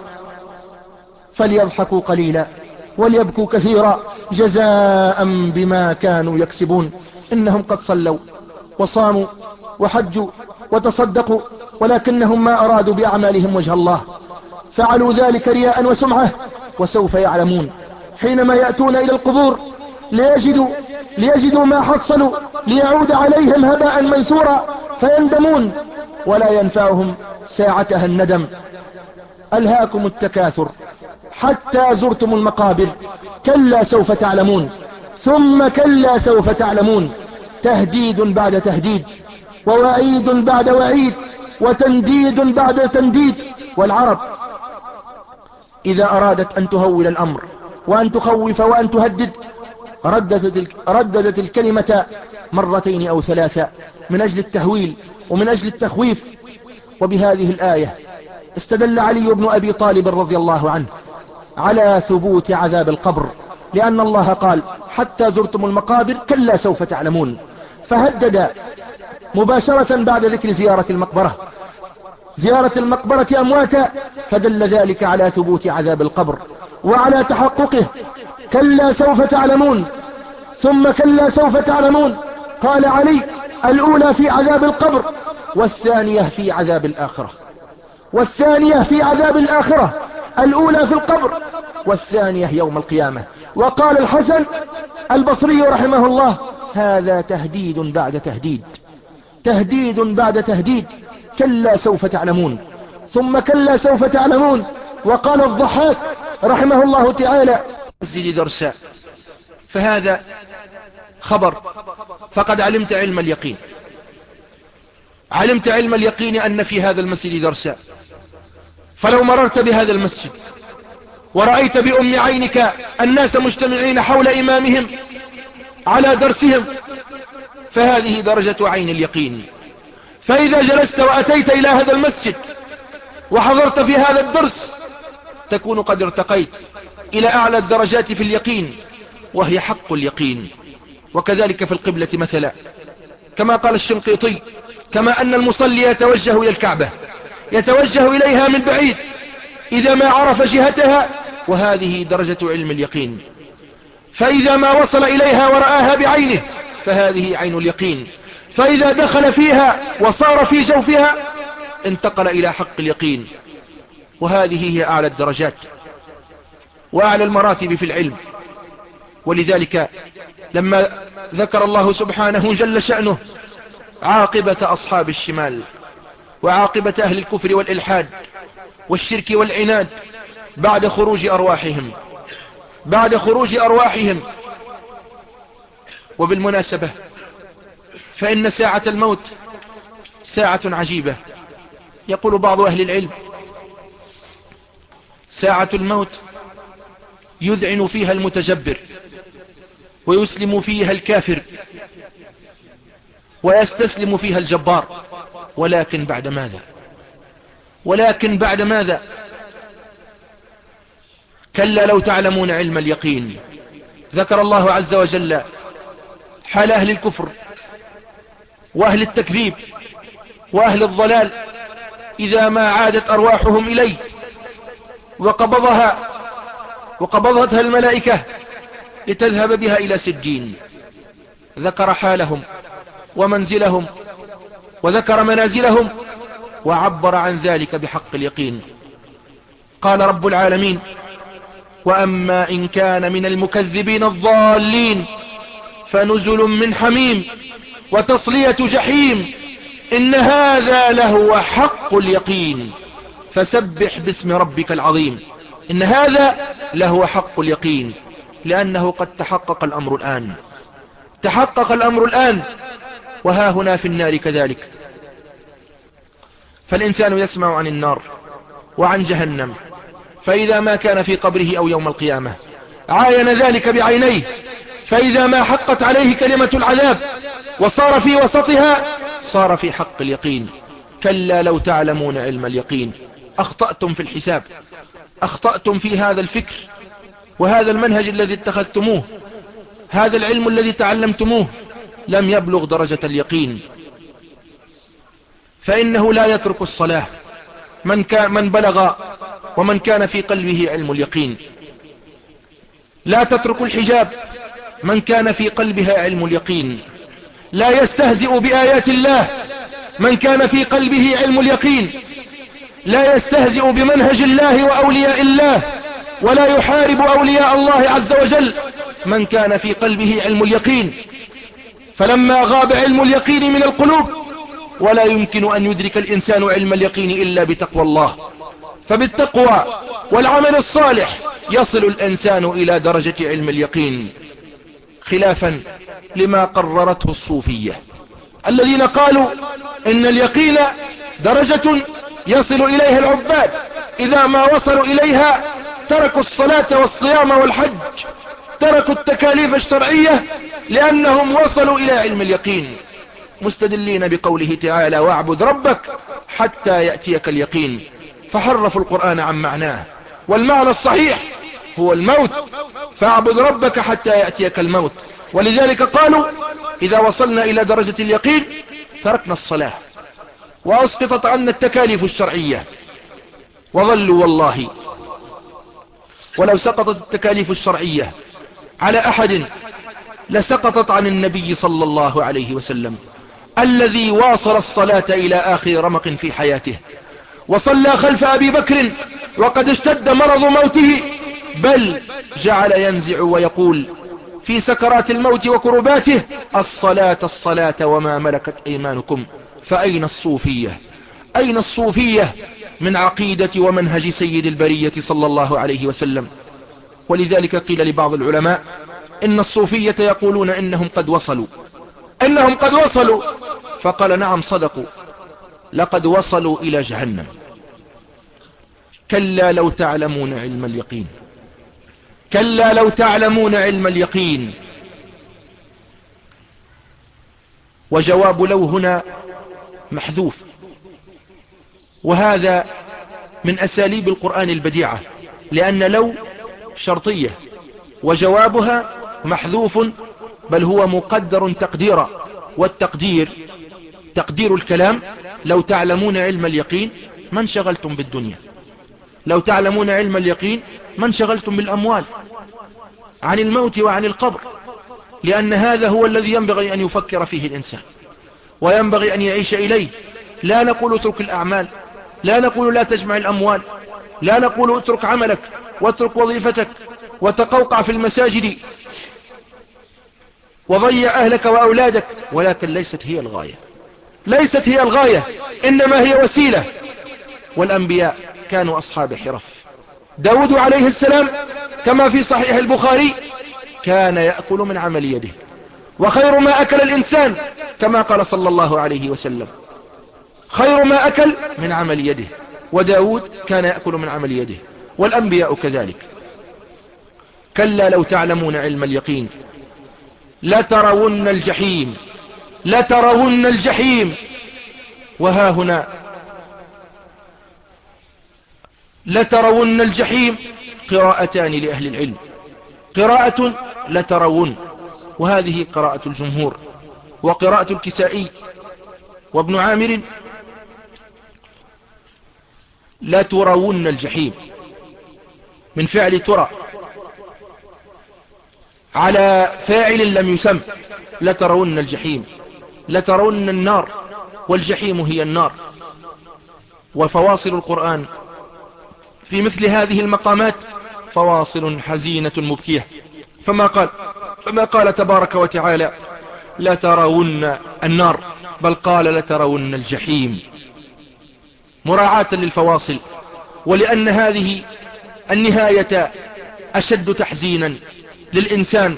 فليضحكوا قليلا وليبكوا كثيرا جزاء بما كانوا يكسبون. إنهم قد صلوا وصاموا وحجوا وتصدقوا، ولكنهم ما أرادوا بأعمالهم وجه الله، فعلوا ذلك رياء وسمعة. وسوف يعلمون حينما يأتون إلى القبور ليجدوا, ليجدوا ما حصلوا ليعود عليهم هباء منثورا، فيندمون ولا ينفعهم ساعتها الندم. ألهاكم التكاثر حتى زرتم المقابر، كلا سوف تعلمون ثم كلا سوف تعلمون. تهديد بعد تهديد، ووعيد بعد وعيد، وتنديد بعد تنديد. والعرب إذا أرادت أن تهول الأمر وأن تخوف وأن تهدد رددت, رددت الكلمة مرتين أو ثلاثة من أجل التهويل ومن أجل التخويف. وبهذه الآية استدل علي بن أبي طالب رضي الله عنه على ثبوت عذاب القبر، لأن الله قال حتى زرتم المقابر كلا سوف تعلمون، فهدد مباشرة بعد ذكر زيارة المقبرة زيارة المقبرة أمواتا، فدل ذلك على ثبوت عذاب القبر وعلى تحققه. كلا سوف تعلمون ثم كلا سوف تعلمون. قال علي الأولى في عذاب القبر، والثانية في عذاب الآخرة والثانية في عذاب الآخرة الأولى في القبر والثانية يوم القيامة. وقال الحسن البصري رحمه الله هذا تهديد بعد تهديد، تهديد بعد تهديد. كلا سوف تعلمون ثم كلا سوف تعلمون. وقال الضحاك رحمه الله تعالى مسجد درساء، فهذا خبر، فقد علمت علم اليقين، علمت علم اليقين أن في هذا المسجد درساء. فلو مررت بهذا المسجد ورأيت بأم عينك الناس مجتمعين حول إمامهم على درسهم، فهذه درجة عين اليقين. فإذا جلست وأتيت إلى هذا المسجد وحضرت في هذا الدرس تكون قد ارتقيت إلى أعلى الدرجات في اليقين، وهي حق اليقين. وكذلك في القبلة مثلا، كما قال الشنقيطي كما أن المصلي يتوجه إلى الكعبة يتوجه إليها من بعيد إذا ما عرف جهتها، وهذه درجة علم اليقين. فإذا ما وصل إليها ورآها بعينه فهذه عين اليقين. فإذا دخل فيها وصار في جوفها انتقل إلى حق اليقين، وهذه هي أعلى الدرجات وأعلى المراتب في العلم. ولذلك لما ذكر الله سبحانه جل شأنه عاقبة أصحاب الشمال وعاقبة أهل الكفر والإلحاد والشرك والعناد بعد خروج أرواحهم بعد خروج أرواحهم وبالمناسبة فإن ساعة الموت ساعة عجيبة. يقول بعض أهل العلم ساعة الموت يذعن فيها المتجبر ويسلم فيها الكافر ويستسلم فيها الجبار، ولكن بعد ماذا ولكن بعد ماذا كلا لو تعلمون علم اليقين. ذكر الله عز وجل حال أهل الكفر وأهل التكذيب وأهل الضلال إذا ما عادت أرواحهم إليه وقبضها وقبضتها الملائكة لتذهب بها إلى سجين. ذكر حالهم ومنزلهم وذكر منازلهم وعبر عن ذلك بحق اليقين. قال رب العالمين وأما إن كان من المكذبين الضالين فنزل من حميم وتصلية جحيم إن هذا لهو حق اليقين فسبح باسم ربك العظيم. إن هذا لهو حق اليقين، لأنه قد تحقق الأمر الآن تحقق الأمر الآن وها هنا في النار كذلك. فالإنسان يسمع عن النار وعن جهنم، فإذا ما كان في قبره أو يوم القيامة عاين ذلك بعينيه، فإذا ما حقت عليه كلمة العذاب وصار في وسطها صار في حق اليقين. كلا لو تعلمون علم اليقين. أخطأتم في الحساب، أخطأتم في هذا الفكر وهذا المنهج الذي اتخذتموه، هذا العلم الذي تعلمتموه لم يبلغ درجة اليقين. فإنه لا يترك الصلاة من, كان من بلغ ومن كان في قلبه علم اليقين، لا تترك الحجاب من كان في قلبها علم اليقين، لا يستهزئ بآيات الله من كان في قلبه علم اليقين، لا يستهزئ بمنهج الله وأولياء الله، ولا يحارب أولياء الله عز وجل من كان في قلبه علم اليقين. فلما غاب علم اليقين من القلوب ولا يمكن أن يدرك الإنسان علم اليقين إلا بتقوى الله. فبالتقوى والعمل الصالح يصل الإنسان إلى درجة علم اليقين، خلافا لما قررته الصوفية الذين قالوا إن اليقين درجة يصل إليها العباد، إذا ما وصلوا إليها تركوا الصلاة والصيام والحج، تركوا التكاليف الشرعية لأنهم وصلوا إلى علم اليقين، مستدلين بقوله تعالى واعبد ربك حتى يأتيك اليقين، فحرفوا القرآن عن معناه، والمعنى الصحيح هو الموت، فاعبد ربك حتى يأتيك الموت. ولذلك قالوا إذا وصلنا إلى درجة اليقين تركنا الصلاة وأسقطت عنا التكاليف الشرعية، وظلوا والله ولو سقطت التكاليف الشرعية على أحد لسقطت عن النبي صلى الله عليه وسلم الذي واصل الصلاة إلى آخر رمق في حياته، وصلى خلف أبي بكر وقد اشتد مرض موته، بل جعل ينزع ويقول في سكرات الموت وكرباته الصلاة الصلاة وما ملكت أيمانكم. فأين الصوفية؟ أين الصوفية من عقيدة ومنهج سيد البرية صلى الله عليه وسلم؟ ولذلك قيل لبعض العلماء إن الصوفية يقولون إنهم قد وصلوا إنهم قد وصلوا فقال نعم صدقوا، لقد وصلوا إلى جهنم. كلا لو تعلمون علم اليقين، كلا لو تعلمون علم اليقين. وجواب لو هنا محذوف، وهذا من أساليب القرآن البديعة، لأن لو شرطية وجوابها محذوف، بل هو مقدر تقديرا، والتقدير تقدير الكلام لو تعلمون علم اليقين ما انشغلتم بالدنيا، لو تعلمون علم اليقين ما انشغلتم بالأموال عن الموت وعن القبر، لأن هذا هو الذي ينبغي أن يفكر فيه الإنسان وينبغي أن يعيش إليه. لا نقول اترك الأعمال، لا نقول لا تجمع الأموال، لا نقول اترك عملك واترك وظيفتك وتقوقع في المساجد وضيع أهلك وأولادك، ولكن ليست هي الغاية، ليست هي الغاية، إنما هي وسيلة. والأنبياء كانوا أصحاب حرف. داود عليه السلام كما في صحيح البخاري كان يأكل من عمل يده، وخير ما أكل الإنسان كما قال صلى الله عليه وسلم خير ما أكل من عمل يده، وداود كان يأكل من عمل يده، والأنبياء كذلك. كلا لو تعلمون علم اليقين لترون الجحيم، لترون الجحيم. وها هنا لترون الجحيم قراءتان لأهل العلم، قراءة لترون وهذه قراءة الجمهور، وقراءة الكسائي وابن عامر لا ترون الجحيم من فعل ترى على فاعل لم يسم، لترون الجحيم، لترون النار، والجحيم هي النار. وفواصل القرآن في مثل هذه المقامات فواصل حزينة مبكية، فما قال فما قال تبارك وتعالى لترون النار، بل قال لترون الجحيم مراعاة للفواصل، ولأن هذه النهاية أشد تحزينا للإنسان.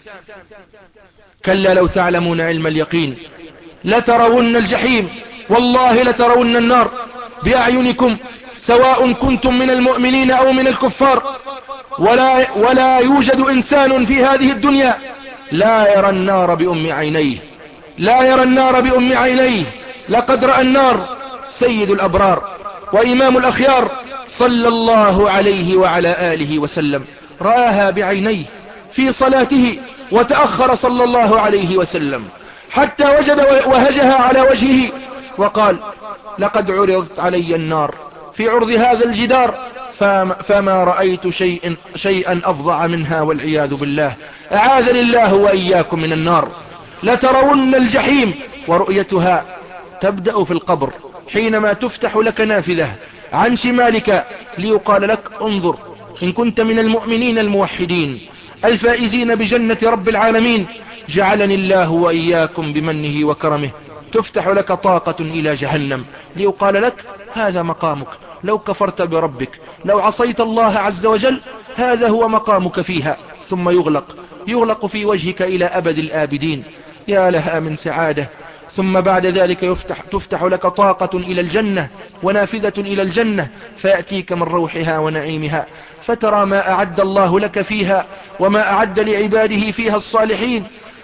كلا لو تعلمون علم اليقين لترون الجحيم، والله لترون النار بأعينكم سواء كنتم من المؤمنين أو من الكفار، ولا, ولا يوجد إنسان في هذه الدنيا لا يرى النار بأم عينيه، لا يرى النار بأم عينيه. لقد رأى النار سيد الأبرار وإمام الأخيار صلى الله عليه وعلى آله وسلم، رآها بعينيه في صلاته، وتأخر صلى الله عليه وسلم حتى وجد وهجها على وجهه وقال لقد عرضت علي النار في عرض هذا الجدار فما رأيت شيء شيئا أفظع منها والعياذ بالله، أعاذني الله وإياكم من النار. لترون الجحيم، ورؤيتها تبدأ في القبر حينما تفتح لك نافذة عن شمالك ليقال لك انظر إن كنت من المؤمنين الموحدين الفائزين بجنة رب العالمين، جعلني الله وإياكم بمنه وكرمه تفتح لك طاقة إلى جهنم ليقال لك هذا مقامك، لو كفرت بربك، لو عصيت الله عز وجل، هذا هو مقامك فيها. ثم يغلق يغلق في وجهك إلى أبد الآبدين. يا لها من سعادة. ثم بعد ذلك يفتح تفتح لك طاقة إلى الجنة ونافذة إلى الجنة، فيأتيك من روحها ونعيمها، فترى ما أعد الله لك فيها وما أعد لعباده فيها الصالحين،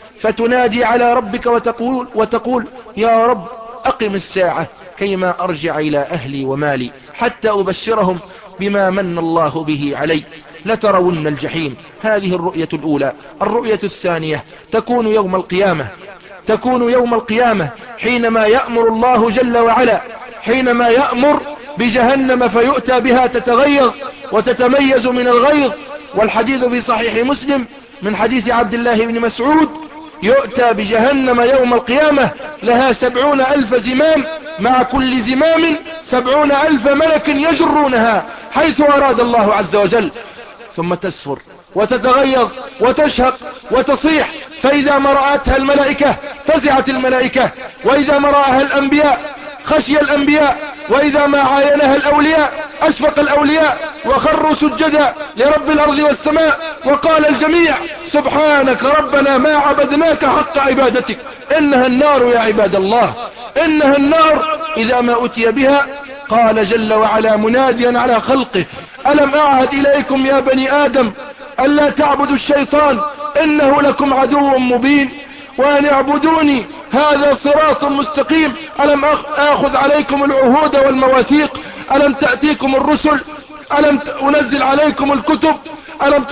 فتنادي على ربك وتقول, وتقول يا رب أقم الساعة كيما أرجع إلى أهلي ومالي حتى أبشرهم بما من الله به علي. لترون الجحيم. هذه الرؤية الأولى. الرؤية الثانية تكون يوم القيامة تكون يوم القيامة حينما يأمر الله جل وعلا حينما يأمر بجهنم فيؤتى بها تتغيظ وتتميز من الغيظ. والحديث في صحيح مسلم من حديث عبد الله بن مسعود: يؤتى بجهنم يوم القيامة لها سبعون ألف زمام، مع كل زمام سبعون ألف ملك يجرونها حيث أراد الله عز وجل، ثم تسفر وتتغيظ وتشهق وتصيح. فإذا ما رأتها الملائكة فزعت الملائكة، وإذا ما رأها الأنبياء خشي الأنبياء، وإذا ما عاينها الأولياء أشفق الأولياء وخروا سجدا لرب الأرض والسماء، وقال الجميع سبحانك ربنا ما عبدناك حق عبادتك. إنها النار يا عباد الله، إنها النار. إذا ما أتي بها قال جل وعلا مناديا على خلقه: ألم أعهد إليكم يا بني آدم ألا تعبدوا الشيطان إنه لكم عدو مبين وأن اعبدوني هذا صراط مستقيم. ألم آخذ عليكم العهود والمواثيق؟ ألم تأتيكم الرسل؟ ألم أنزل عليكم الكتب؟ ألم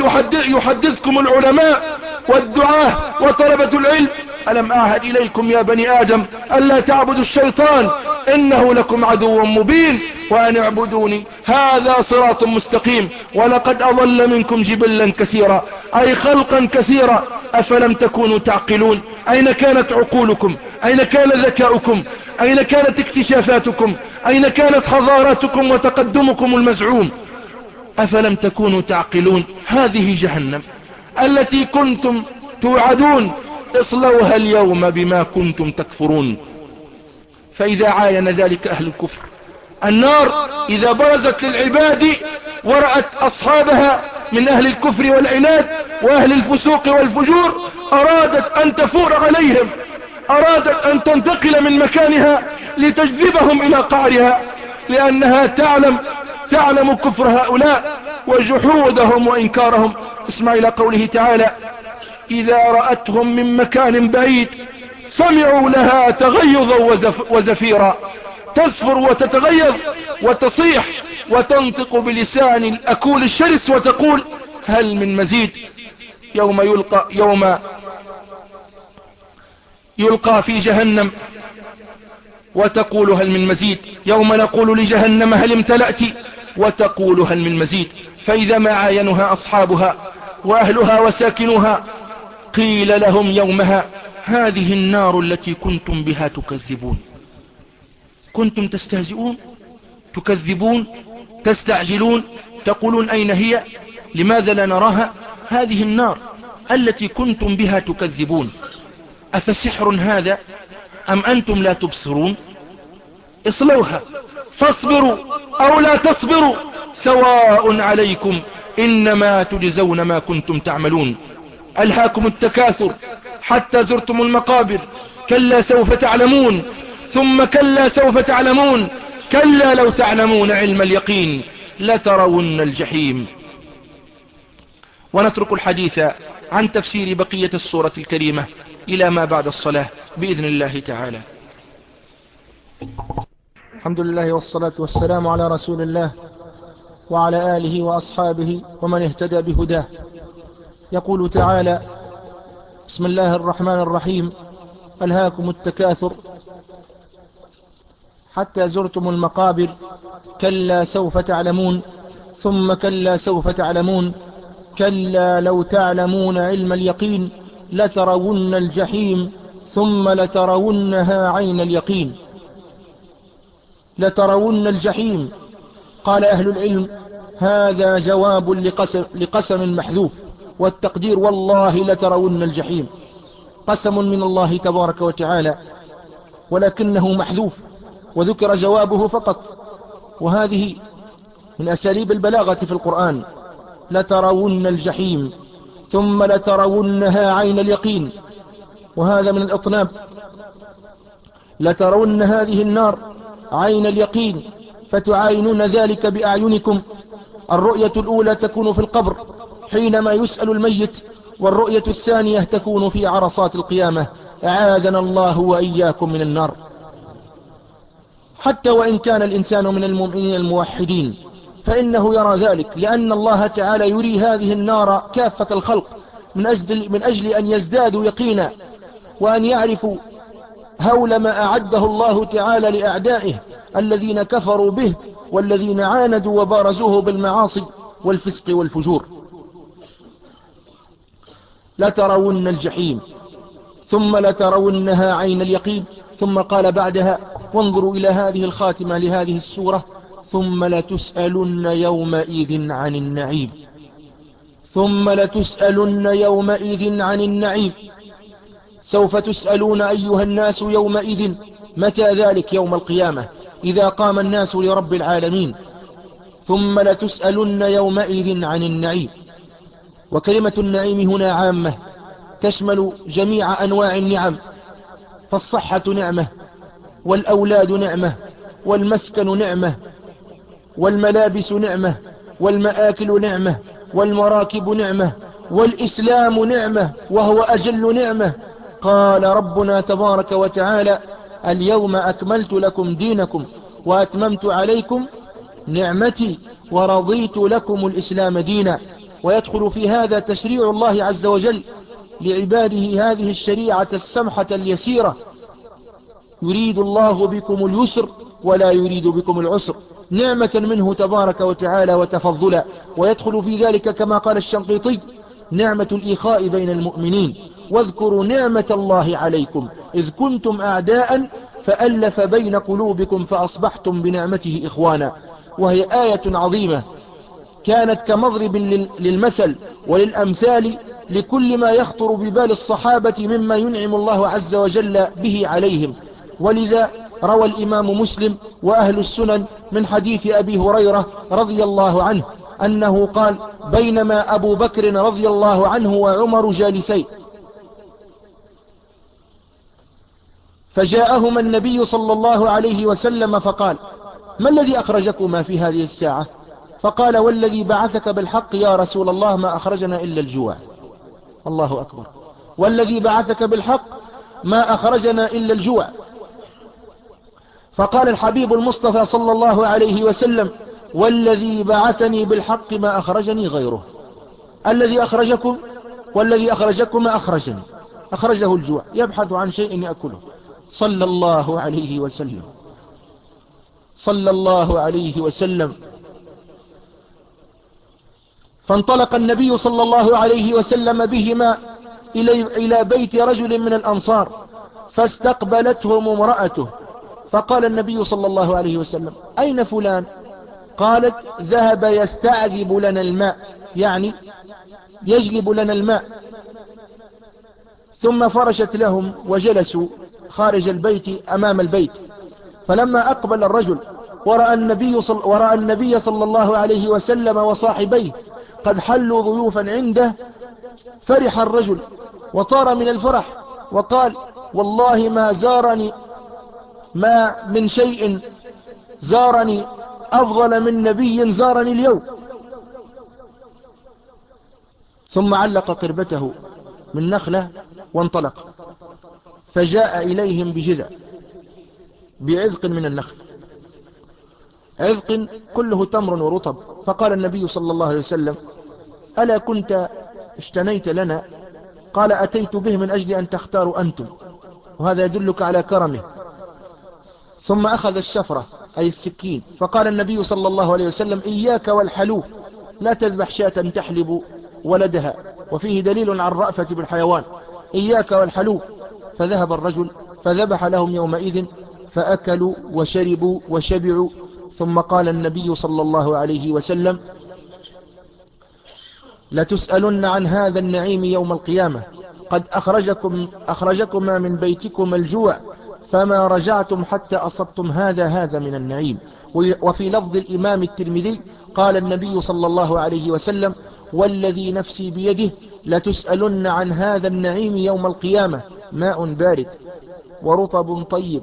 يحدثكم العلماء والدعاة وطلبة العلم؟ ألم أعهد إليكم يا بني آدم ألا تعبدوا الشيطان إنه لكم عدو مبين وأن اعبدوني هذا صراط مستقيم. ولقد أضل منكم جبلا كثيرا، أي خلقا كثيرا، أفلم تكونوا تعقلون؟ أين كانت عقولكم؟ أين كان ذكاؤكم؟ أين كانت اكتشافاتكم؟ أين كانت حضاراتكم وتقدمكم المزعوم؟ أفلم تكونوا تعقلون؟ هذه جهنم التي كنتم توعدون، اصلوها اليوم بما كنتم تكفرون. فإذا عاين ذلك أهل الكفر النار إذا برزت للعباد ورأت أصحابها من أهل الكفر والعناد وأهل الفسوق والفجور، أرادت أن تفور عليهم، أرادت أن تنتقل من مكانها لتجذبهم إلى قعرها، لأنها تعلم تعلم كفر هؤلاء وجحودهم وإنكارهم. اسمع إلى قوله تعالى: إذا رأتهم من مكان بعيد سمعوا لها تغيظا وزف وزفيرا. تزفر وتتغيظ وتصيح وتنطق بلسان الأكول الشرس وتقول: هل من مزيد؟ يوم يلقى, يوم يلقى في جهنم وتقول: هل من مزيد؟ يوم نقول لجهنم: هل امتلأت؟ وتقول: هل من مزيد؟ فإذا ما عاينها أصحابها وأهلها وساكنها قيل لهم يومها: هذه النار التي كنتم بها تكذبون. كنتم تستهزئون، تكذبون، تستعجلون، تقولون: أين هي؟ لماذا لا نراها؟ هذه النار التي كنتم بها تكذبون. أفسحر هذا أم أنتم لا تبصرون؟ اصلوها فاصبروا أو لا تصبروا سواء عليكم إنما تجزون ما كنتم تعملون. ألهاكم التكاثر حتى زرتم المقابر، كلا سوف تعلمون ثم كلا سوف تعلمون، كلا لو تعلمون علم اليقين لترون الجحيم. ونترك الحديث عن تفسير بقية السورة الكريمة إلى ما بعد الصلاة بإذن الله تعالى. الحمد لله والصلاة والسلام على رسول الله وعلى آله وأصحابه ومن اهتدى بهداه. يقول تعالى: بسم الله الرحمن الرحيم: ألهاكم التكاثر حتى زرتم المقابر، كلا سوف تعلمون ثم كلا سوف تعلمون، كلا لو تعلمون علم اليقين لترون الجحيم ثم لترونها عين اليقين. لترون الجحيم. قال أهل العلم: هذا جواب لقسم, لقسم محذوف، والتقدير: والله لترون الجحيم. قسم من الله تبارك وتعالى. ولكنه محذوف وذكر جوابه فقط، وهذه من أساليب البلاغة في القرآن. لترون الجحيم ثم لترونها عين اليقين، وهذا من الإطناب. لترون هذه النار عين اليقين، فتعاينون ذلك بأعينكم. الرؤية الأولى تكون في القبر حينما يسأل الميت، والرؤية الثانية تكون في عرصات القيامة. أعاذنا الله وإياكم من النار. حتى وإن كان الإنسان من المؤمنين الموحدين فإنه يرى ذلك، لأن الله تعالى يري هذه النار كافة الخلق من أجل, من أجل أن يزدادوا يقينا، وأن يعرفوا هول ما أعده الله تعالى لأعدائه الذين كفروا به والذين عاندوا وبارزوه بالمعاصي والفسق والفجور. لترون الجحيم ثم لترونها عين اليقين. ثم قال بعدها: وانظروا إلى هذه الخاتمة لهذه السورة: ثم لتسألن يومئذ عن النعيم. ثم لتسألن يومئذ عن النعيم. سوف تسألون أيها الناس يومئذ. متى ذلك؟ يوم القيامة، إذا قام الناس لرب العالمين. ثم لتسألن يومئذ عن النعيم. وكلمة النعيم هنا عامة، تشمل جميع أنواع النعم، فالصحة نعمة، والأولاد نعمة، والمسكن نعمة، والملابس نعمة، والمآكل نعمة، والمراكب نعمة، والإسلام نعمة وهو أجل نعمة. قال ربنا تبارك وتعالى: اليوم أكملت لكم دينكم وأتممت عليكم نعمتي ورضيت لكم الإسلام دينا. ويدخل في هذا تشريع الله عز وجل لعباده هذه الشريعة السمحة اليسيرة. يريد الله بكم اليسر ولا يريد بكم العسر، نعمة منه تبارك وتعالى وتفضلا. ويدخل في ذلك كما قال الشنقيطي: نعمة الإخاء بين المؤمنين. واذكروا نعمة الله عليكم إذ كنتم أعداء فألف بين قلوبكم فأصبحتم بنعمته إخوانا. وهي آية عظيمة كانت كمضرب للمثل وللأمثال لكل ما يخطر ببال الصحابة مما ينعم الله عز وجل به عليهم. ولذا روى الإمام مسلم وأهل السنن من حديث أبي هريرة رضي الله عنه أنه قال: بينما أبو بكر رضي الله عنه وعمر جالسين، فجاءهما النبي صلى الله عليه وسلم فقال: ما الذي أخرجكما في هذه الساعة؟ فقال: والذي بعثك بالحق يا رسول الله ما أخرجنا إلا الجوع. الله أكبر. والذي بعثك بالحق ما أخرجنا إلا الجوع. فقال الحبيب المصطفى صلى الله عليه وسلم: والذي بعثني بالحق ما أخرجني غيره. الذي أخرجكم والذي أخرجكم ما أخرجني، أخرجه الجوع، يبحث عن شيء يأكله. صلى الله عليه وسلم صلى الله عليه وسلم. فانطلق النبي صلى الله عليه وسلم بهما إلى بيت رجل من الأنصار، فاستقبلتهم امرأته، فقال النبي صلى الله عليه وسلم: أين فلان؟ قالت: ذهب يستعذب لنا الماء، يعني يجلب لنا الماء. ثم فرشت لهم وجلسوا خارج البيت أمام البيت. فلما أقبل الرجل ورأى النبي صل... ورأى النبي صلى الله عليه وسلم وصاحبيه قد حلوا ضيوفا عنده، فرح الرجل وطار من الفرح وقال: والله ما زارني ما من شيء زارني أفضل من نبي زارني اليوم. ثم علق قربته من نخلة وانطلق، فجاء إليهم بجذع بعذق من النخل، عذق كله تمر ورطب. فقال النبي صلى الله عليه وسلم: ألا كنت اشتنيت لنا؟ قال: أتيت به من أجل أن تختاروا أنتم، وهذا يدلك على كرمه. ثم أخذ الشفرة أي السكين، فقال النبي صلى الله عليه وسلم: إياك والحلوب، لا تذبح شاة تحلب ولدها، وفيه دليل على الرأفة بالحيوان. إياك والحلوب. فذهب الرجل فذبح لهم يومئذ، فأكلوا وشربوا وشبعوا. ثم قال النبي صلى الله عليه وسلم: لتسألن عن هذا النعيم يوم القيامة، قد أخرجكم أخرجكما من بيتكم الجوع، فما رجعتم حتى أصبتم هذا هذا من النعيم. وفي لفظ الإمام الترمذي قال النبي صلى الله عليه وسلم: والذي نفسي بيده لتسألن عن هذا النعيم يوم القيامة، ماء بارد ورطب طيب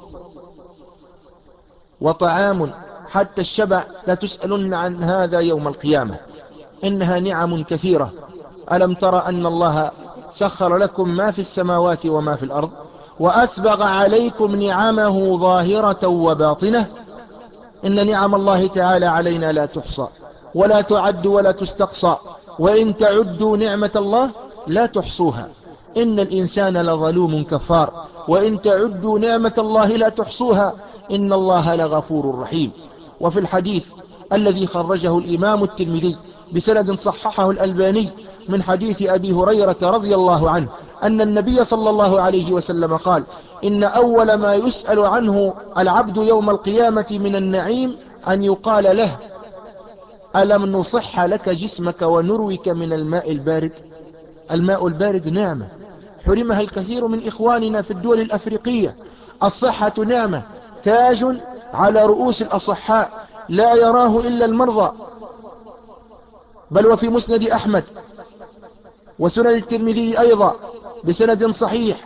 وطعام حتى الشبع، لتسألن عن هذا يوم القيامة. إنها نعم كثيرة. ألم ترى أن الله سخر لكم ما في السماوات وما في الأرض وأسبغ عليكم نعمه ظاهرة وباطنة. إن نعم الله تعالى علينا لا تحصى ولا تعد ولا تستقصى، وإن تعدوا نعمة الله لا تحصوها، إن الإنسان لظلوم كفار، وإن تعدوا نعمة الله لا تحصوها، إن الله لغفور رحيم. وفي الحديث الذي خرجه الإمام الترمذي بسند صححه الألباني من حديث أبي هريرة رضي الله عنه أن النبي صلى الله عليه وسلم قال: إن أول ما يسأل عنه العبد يوم القيامة من النعيم أن يقال له: ألم نصح لك جسمك ونروك من الماء البارد؟ الماء البارد نعمة حرمها الكثير من إخواننا في الدول الأفريقية. الصحة نعمة، تاج على رؤوس الأصحاء لا يراه إلا المرضى. بل وفي مسند أحمد وسنن الترمذي أيضا بسند صحيح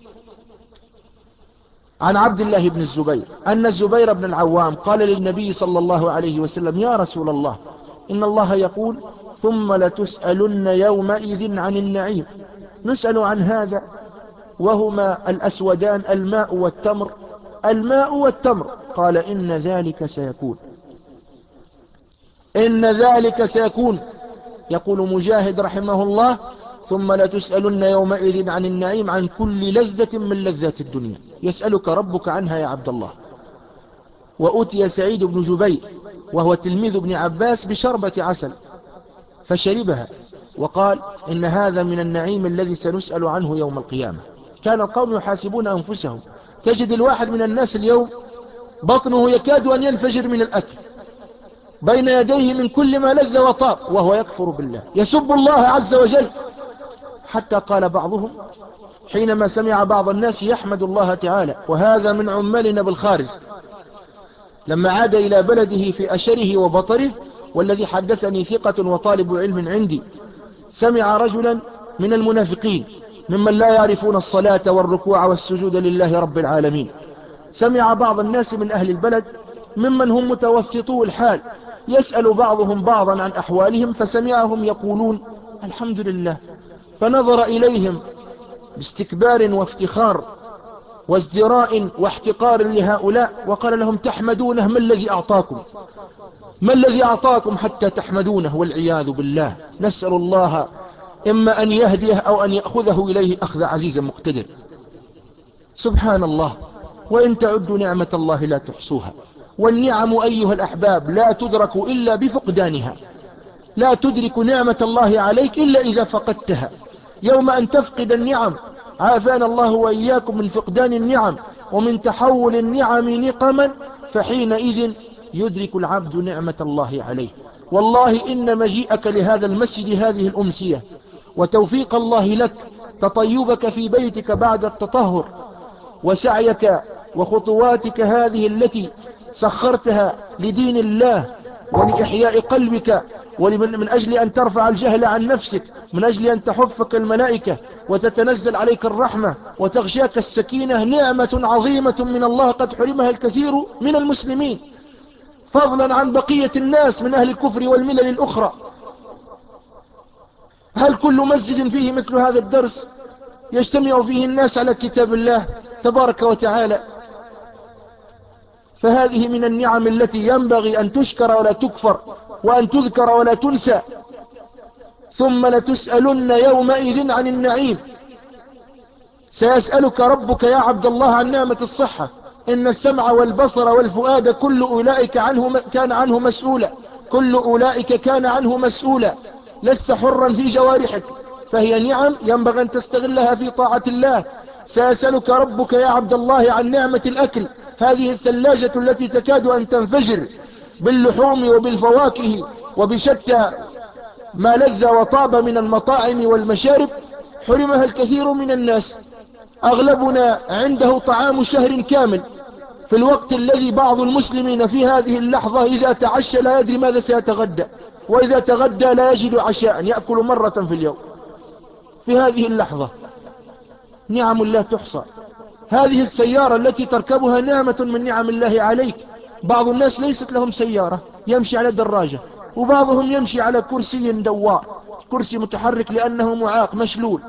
عن عبد الله بن الزبير أن الزبير بن العوام قال للنبي صلى الله عليه وسلم: يا رسول الله، إن الله يقول: ثم لتسألن يومئذ عن النعيم. نسأل عن هذا وهما الأسودان الماء والتمر، الماء والتمر. قال: إن ذلك سيكون، إن ذلك سيكون. يقول مجاهد رحمه الله: ثم لتسألن يومئذ عن النعيم، عن كل لذة من لذات الدنيا يسألك ربك عنها يا عبد الله. وأتي سعيد بن جبير وهو تلميذ ابن عباس بشربة عسل فشربها وقال: إن هذا من النعيم الذي سنسأل عنه يوم القيامة. كان القوم يحاسبون أنفسهم. تجد الواحد من الناس اليوم بطنه يكاد أن ينفجر من الأكل، بين يديه من كل ما لذ وطاب، وهو يكفر بالله، يسب الله عز وجل. حتى قال بعضهم حينما سمع بعض الناس يحمد الله تعالى، وهذا من عمالنا بالخارج، لما عاد إلى بلده في أشره وبطره، والذي حدثني ثقة وطالب علم عندي، سمع رجلا من المنافقين ممن لا يعرفون الصلاة والركوع والسجود لله رب العالمين، سمع بعض الناس من أهل البلد ممن هم متوسطو الحال يسأل بعضهم بعضا عن أحوالهم، فسمعهم يقولون: الحمد لله. فنظر إليهم باستكبار وافتخار وازدراء واحتقار لهؤلاء وقال لهم: تحمدونه؟ ما الذي أعطاكم؟ ما الذي أعطاكم حتى تحمدونه؟ والعياذ بالله. نسأل الله إما أن يهديه أو أن يأخذه إليه أخذ عزيز مقتدر. سبحان الله. وإن تعدوا نعمة الله لا تحصوها. والنعم أيها الأحباب لا تدرك إلا بفقدانها، لا تدرك نعمة الله عليك إلا إذا فقدتها. يوم أن تفقد النعم، عافانا الله وإياكم من فقدان النعم ومن تحول النعم نقما، فحينئذ يدرك العبد نعمة الله عليه. والله إن مجيئك لهذا المسجد هذه الأمسية وتوفيق الله لك، تطيبك في بيتك بعد التطهر، وسعيك وخطواتك هذه التي سخرتها لدين الله ولإحياء قلبك، ومن أجل أن ترفع الجهل عن نفسك، من أجل أن تحفك الملائكة وتتنزل عليك الرحمة وتغشاك السكينة، نعمة عظيمة من الله قد حرمها الكثير من المسلمين، فضلا عن بقية الناس من أهل الكفر والملل الأخرى. هل كل مسجد فيه مثل هذا الدرس يجتمع فيه الناس على كتاب الله تبارك وتعالى؟ فهذه من النعم التي ينبغي أن تشكر ولا تكفر، وأن تذكر ولا تنسى. ثم لتسألن يومئذ عن النعيم. سيسألك ربك يا عبد الله عن نعمة الصحة. إن السمع والبصر والفؤاد كل أولئك عنه كان عنه مسؤولا، كل أولئك كان عنه مسؤولا. لست حرا في جوارحك، فهي نعم ينبغي أن تستغلها في طاعة الله. سيسألك ربك يا عبد الله عن نعمة الأكل، هذه الثلاجة التي تكاد أن تنفجر باللحوم وبالفواكه وبشتى ما لذ وطاب من المطاعم والمشارب، حرمها الكثير من الناس. أغلبنا عنده طعام شهر كامل، في الوقت الذي بعض المسلمين في هذه اللحظة إذا تعشى لا يدري ماذا سيتغدى، وإذا تغدى لا يجد عشاء، يأكل مرة في اليوم. في هذه اللحظة نعم لا تحصى. هذه السيارة التي تركبها نعمة من نعم الله عليك. بعض الناس ليست لهم سيارة، يمشي على دراجة، وبعضهم يمشي على كرسي دواء، كرسي متحرك لأنه معاق مشلول.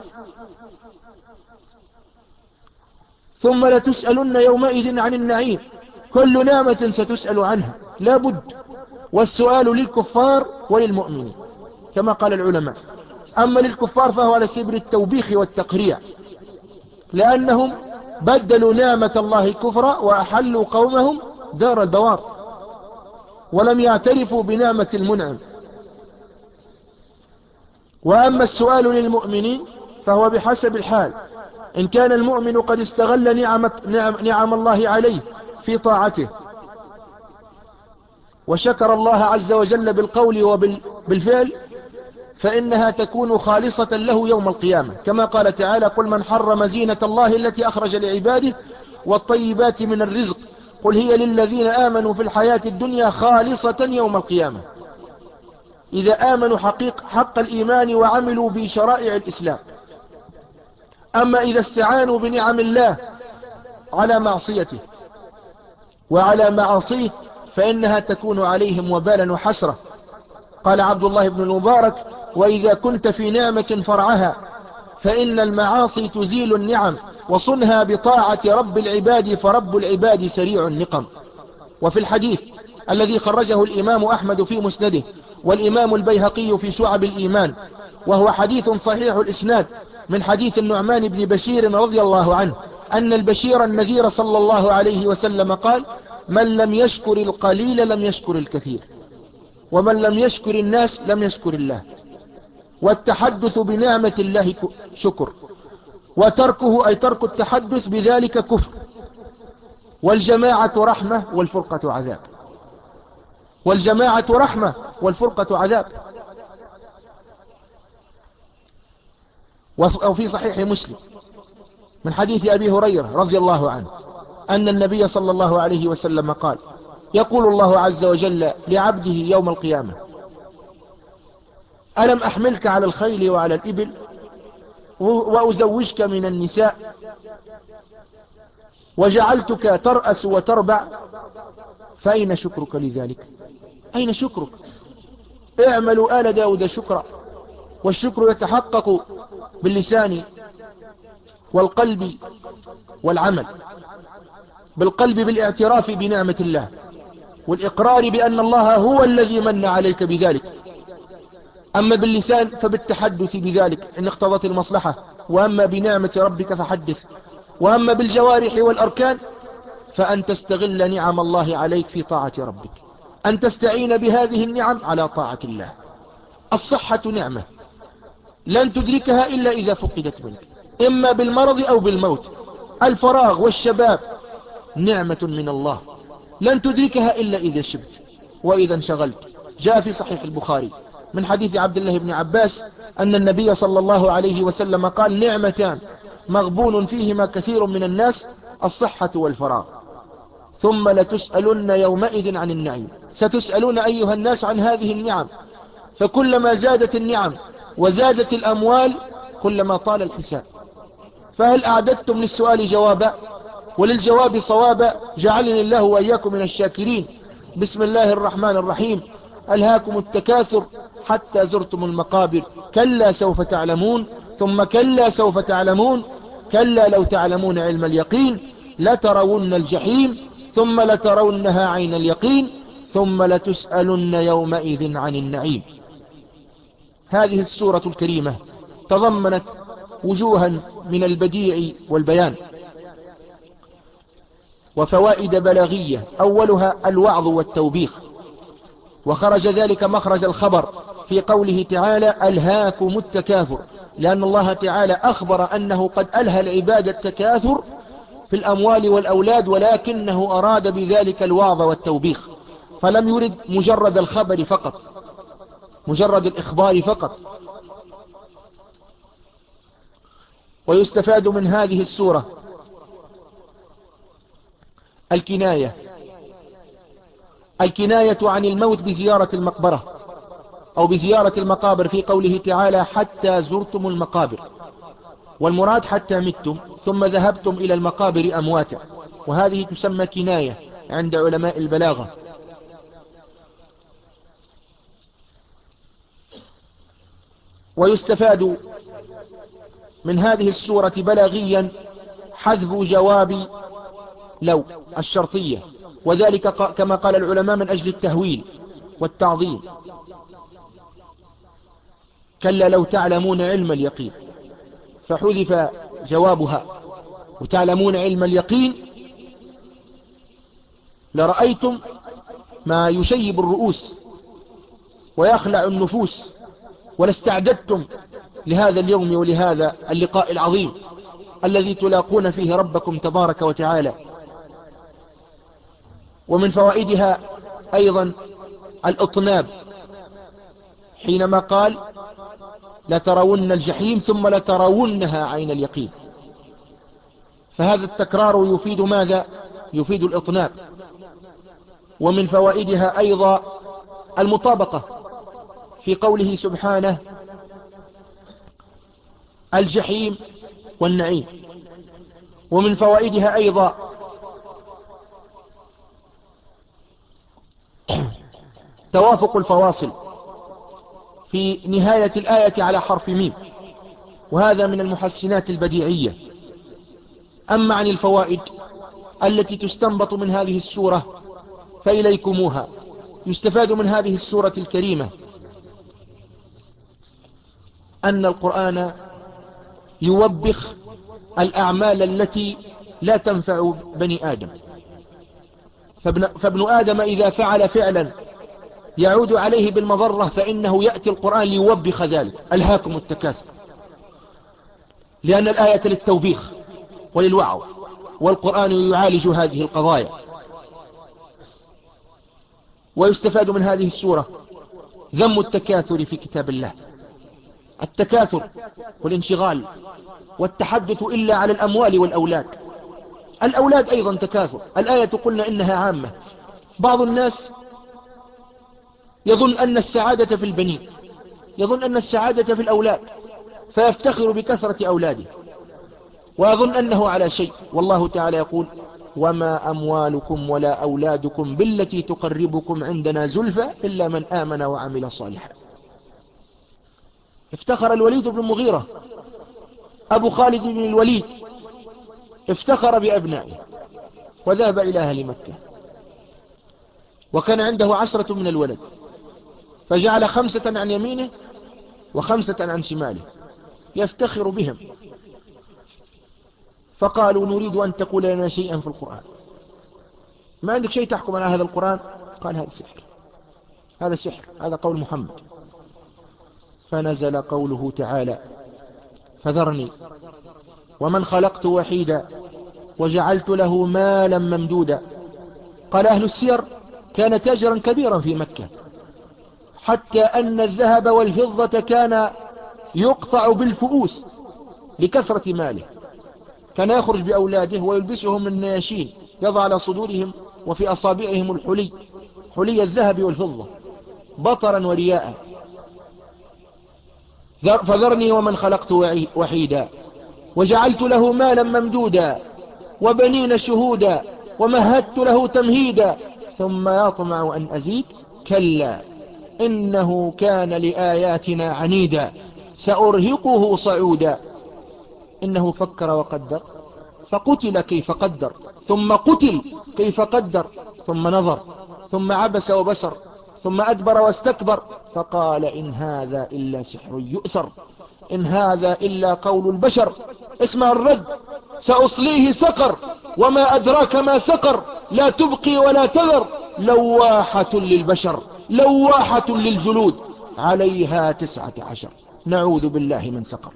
ثم لتسألن يومئذ عن النعيم. كل نعمة ستسأل عنها لا بد، والسؤال للكفار وللمؤمنين كما قال العلماء. أما للكفار فهو على سبيل التوبيخ والتقريع، لأنهم بدلوا نعمة الله كفرا وأحلوا قومهم دار البوار، ولم يعترفوا بنعمة المنعم. وأما السؤال للمؤمنين فهو بحسب الحال. إن كان المؤمن قد استغل نعمة نعم, نعم الله عليه في طاعته وشكر الله عز وجل بالقول وبالفعل، فإنها تكون خالصة له يوم القيامة، كما قال تعالى: قل من حرم زينة الله التي أخرج لعباده والطيبات من الرزق قل هي للذين آمنوا في الحياة الدنيا خالصة يوم القيامة، إذا آمنوا حقيق حق الإيمان وعملوا بشرائع الإسلام. أما إذا استعانوا بنعم الله على معصيته وعلى معاصيه فإنها تكون عليهم وبالا وحسرة. قال عبد الله بن المبارك: وإذا كنت في نعمة فرعها فإن المعاصي تزيل النعم، وصنها بطاعة رب العباد فرب العباد سريع النقم. وفي الحديث الذي خرجه الإمام أحمد في مسنده والإمام البيهقي في شعب الإيمان، وهو حديث صحيح الإسناد، من حديث النعمان بن بشير رضي الله عنه أن البشير النذير صلى الله عليه وسلم قال: من لم يشكر القليل لم يشكر الكثير، ومن لم يشكر الناس لم يشكر الله. والتحدث بنعمة الله شكر، وتركه أي ترك التحدث بذلك كفر. والجماعة رحمة والفرقة عذاب. والجماعة رحمة والفرقة عذاب. وفي صحيح مسلم من حديث أبي هريرة رضي الله عنه أن النبي صلى الله عليه وسلم قال: يقول الله عز وجل لعبده يوم القيامة: ألم أحملك على الخيل وعلى الإبل وأزوجك من النساء وجعلتك ترأس وتربع، فأين شكرك لذلك؟ أين شكرك؟ اعملوا آل داود شكرا. والشكر يتحقق باللسان والقلب والعمل. بالقلب بالاعتراف بنعمة الله والإقرار بأن الله هو الذي من عليك بذلك. أما باللسان فبالتحدث بذلك إن اقتضت المصلحة، وأما بنعمة ربك فحدث. وأما بالجوارح والأركان فأن تستغل نعم الله عليك في طاعة ربك، أن تستعين بهذه النعم على طاعة الله. الصحة نعمة لن تدركها إلا إذا فقدت منك، إما بالمرض أو بالموت. الفراغ والشباب نعمة من الله لن تدركها إلا إذا شبت وإذا انشغلت. جاء في صحيح البخاري من حديث عبد الله بن عباس أن النبي صلى الله عليه وسلم قال: نعمتان مغبون فيهما كثير من الناس، الصحة والفراغ، ثم لتسألن يومئذ عن النعيم. ستسألون أيها الناس عن هذه النعم، فكلما زادت النعم وزادت الأموال كلما طال الحساب. فهل أعددتم للسؤال جوابا وللجواب صوابا؟ جعلني الله وإياكم من الشاكرين. بسم الله الرحمن الرحيم. ألهاكم التكاثر حتى زرتم المقابر، كلا سوف تعلمون ثم كلا سوف تعلمون كلا لو تعلمون علم اليقين لترون الجحيم ثم لترونها عين اليقين ثم لتسألن يومئذ عن النعيم. هذه السورة الكريمة تضمنت وجوها من البديع والبيان وفوائد بلاغية، أولها الوعظ والتوبيخ، وخرج ذلك مخرج الخبر في قوله تعالى: ألهاكم التكاثر، لأن الله تعالى أخبر أنه قد ألهى العباد التكاثر في الأموال والأولاد، ولكنه أراد بذلك الوعظ والتوبيخ، فلم يرد مجرد الخبر فقط، مجرد الإخبار فقط. ويستفاد من هذه السورة الكناية الكناية عن الموت بزيارة المقبرة أو بزيارة المقابر في قوله تعالى حتى زرتم المقابر، والمراد حتى متم ثم ذهبتم إلى المقابر أمواتا، وهذه تسمى كناية عند علماء البلاغة. ويستفاد من هذه السورة بلاغيا حذف جواب لو الشرطية، وذلك كما قال العلماء من أجل التهويل والتعظيم. كلا لو تعلمون علم اليقين، فحذف جوابها وتعلمون علم اليقين لرأيتم ما يشيب الرؤوس ويخلع النفوس، ولاستعددتم لهذا اليوم ولهذا اللقاء العظيم الذي تلاقون فيه ربكم تبارك وتعالى. ومن فوائدها أيضا الإطناب، حينما قال لترون الجحيم ثم لترونها عين اليقين، فهذا التكرار يفيد ماذا؟ يفيد الإطناب. ومن فوائدها أيضا المطابقة في قوله سبحانه الجحيم والنعيم. ومن فوائدها أيضا توافق الفواصل في نهاية الآية على حرف ميم، وهذا من المحسنات البديعية. أما عن الفوائد التي تستنبط من هذه السورة فإليكموها. يستفاد من هذه السورة الكريمة أن القرآن يوبخ الأعمال التي لا تنفع بني آدم، فابن, فابن آدم إذا فعل فعلا يعود عليه بالمضرة فإنه يأتي القرآن ليوبخ ذلك. ألهاكم التكاثر، لأن الآية للتوبيخ وللوعظ، والقرآن يعالج هذه القضايا. ويستفاد من هذه السورة ذم التكاثر في كتاب الله، التكاثر والانشغال والتحدث إلا على الأموال والأولاد. الأولاد أيضا تكاثر، الآية قلنا إنها عامة. بعض الناس يظن أن السعادة في البنين، يظن أن السعادة في الأولاد، فيفتخر بكثرة أولاده ويظن أنه على شيء. والله تعالى يقول وما أموالكم ولا أولادكم بالتي تقربكم عندنا زلفى إلا من آمن وعمل صالحا. افتخر الوليد بن المغيرة أبو خالد بن الوليد، افتخر بأبنائه وذهب إلى أهل مكة، وكان عنده عشرة من الولد، فجعل خمسة عن يمينه وخمسة عن شماله يفتخر بهم. فقالوا نريد أن تقول لنا شيئا في القرآن، ما عندك شيء تحكم على هذا القرآن؟ قال هذا سحر، هذا سحر، هذا قول محمد. فنزل قوله تعالى فذرني ومن خلقت وحيدا وجعلت له مالا ممدودا. قال أهل السير كان تاجرا كبيرا في مكة، حتى أن الذهب والفضة كان يقطع بالفؤوس لكثرة ماله. كان يخرج بأولاده ويلبسهم النياشين، يضع على صدورهم وفي أصابعهم الحلي، حلي الذهب والفضة، بطرا ورياء. فذرني ومن خلقت وحيدا وجعلت له مالا ممدودا وبنين شهودا ومهدت له تمهيدا ثم يطمع أن أزيد كلا إنه كان لآياتنا عنيدا سأرهقه صعودا إنه فكر وقدر فقتل كيف قدر ثم قتل كيف قدر ثم نظر ثم عبس وبسر ثم أدبر واستكبر فقال إن هذا إلا سحر يؤثر إن هذا إلا قول البشر. اسمع الرد سأصليه سقر وما أدراك ما سقر لا تبقي ولا تذر لواحة للبشر لواحة للجلود عليها تسعة عشر نعوذ بالله من سقر.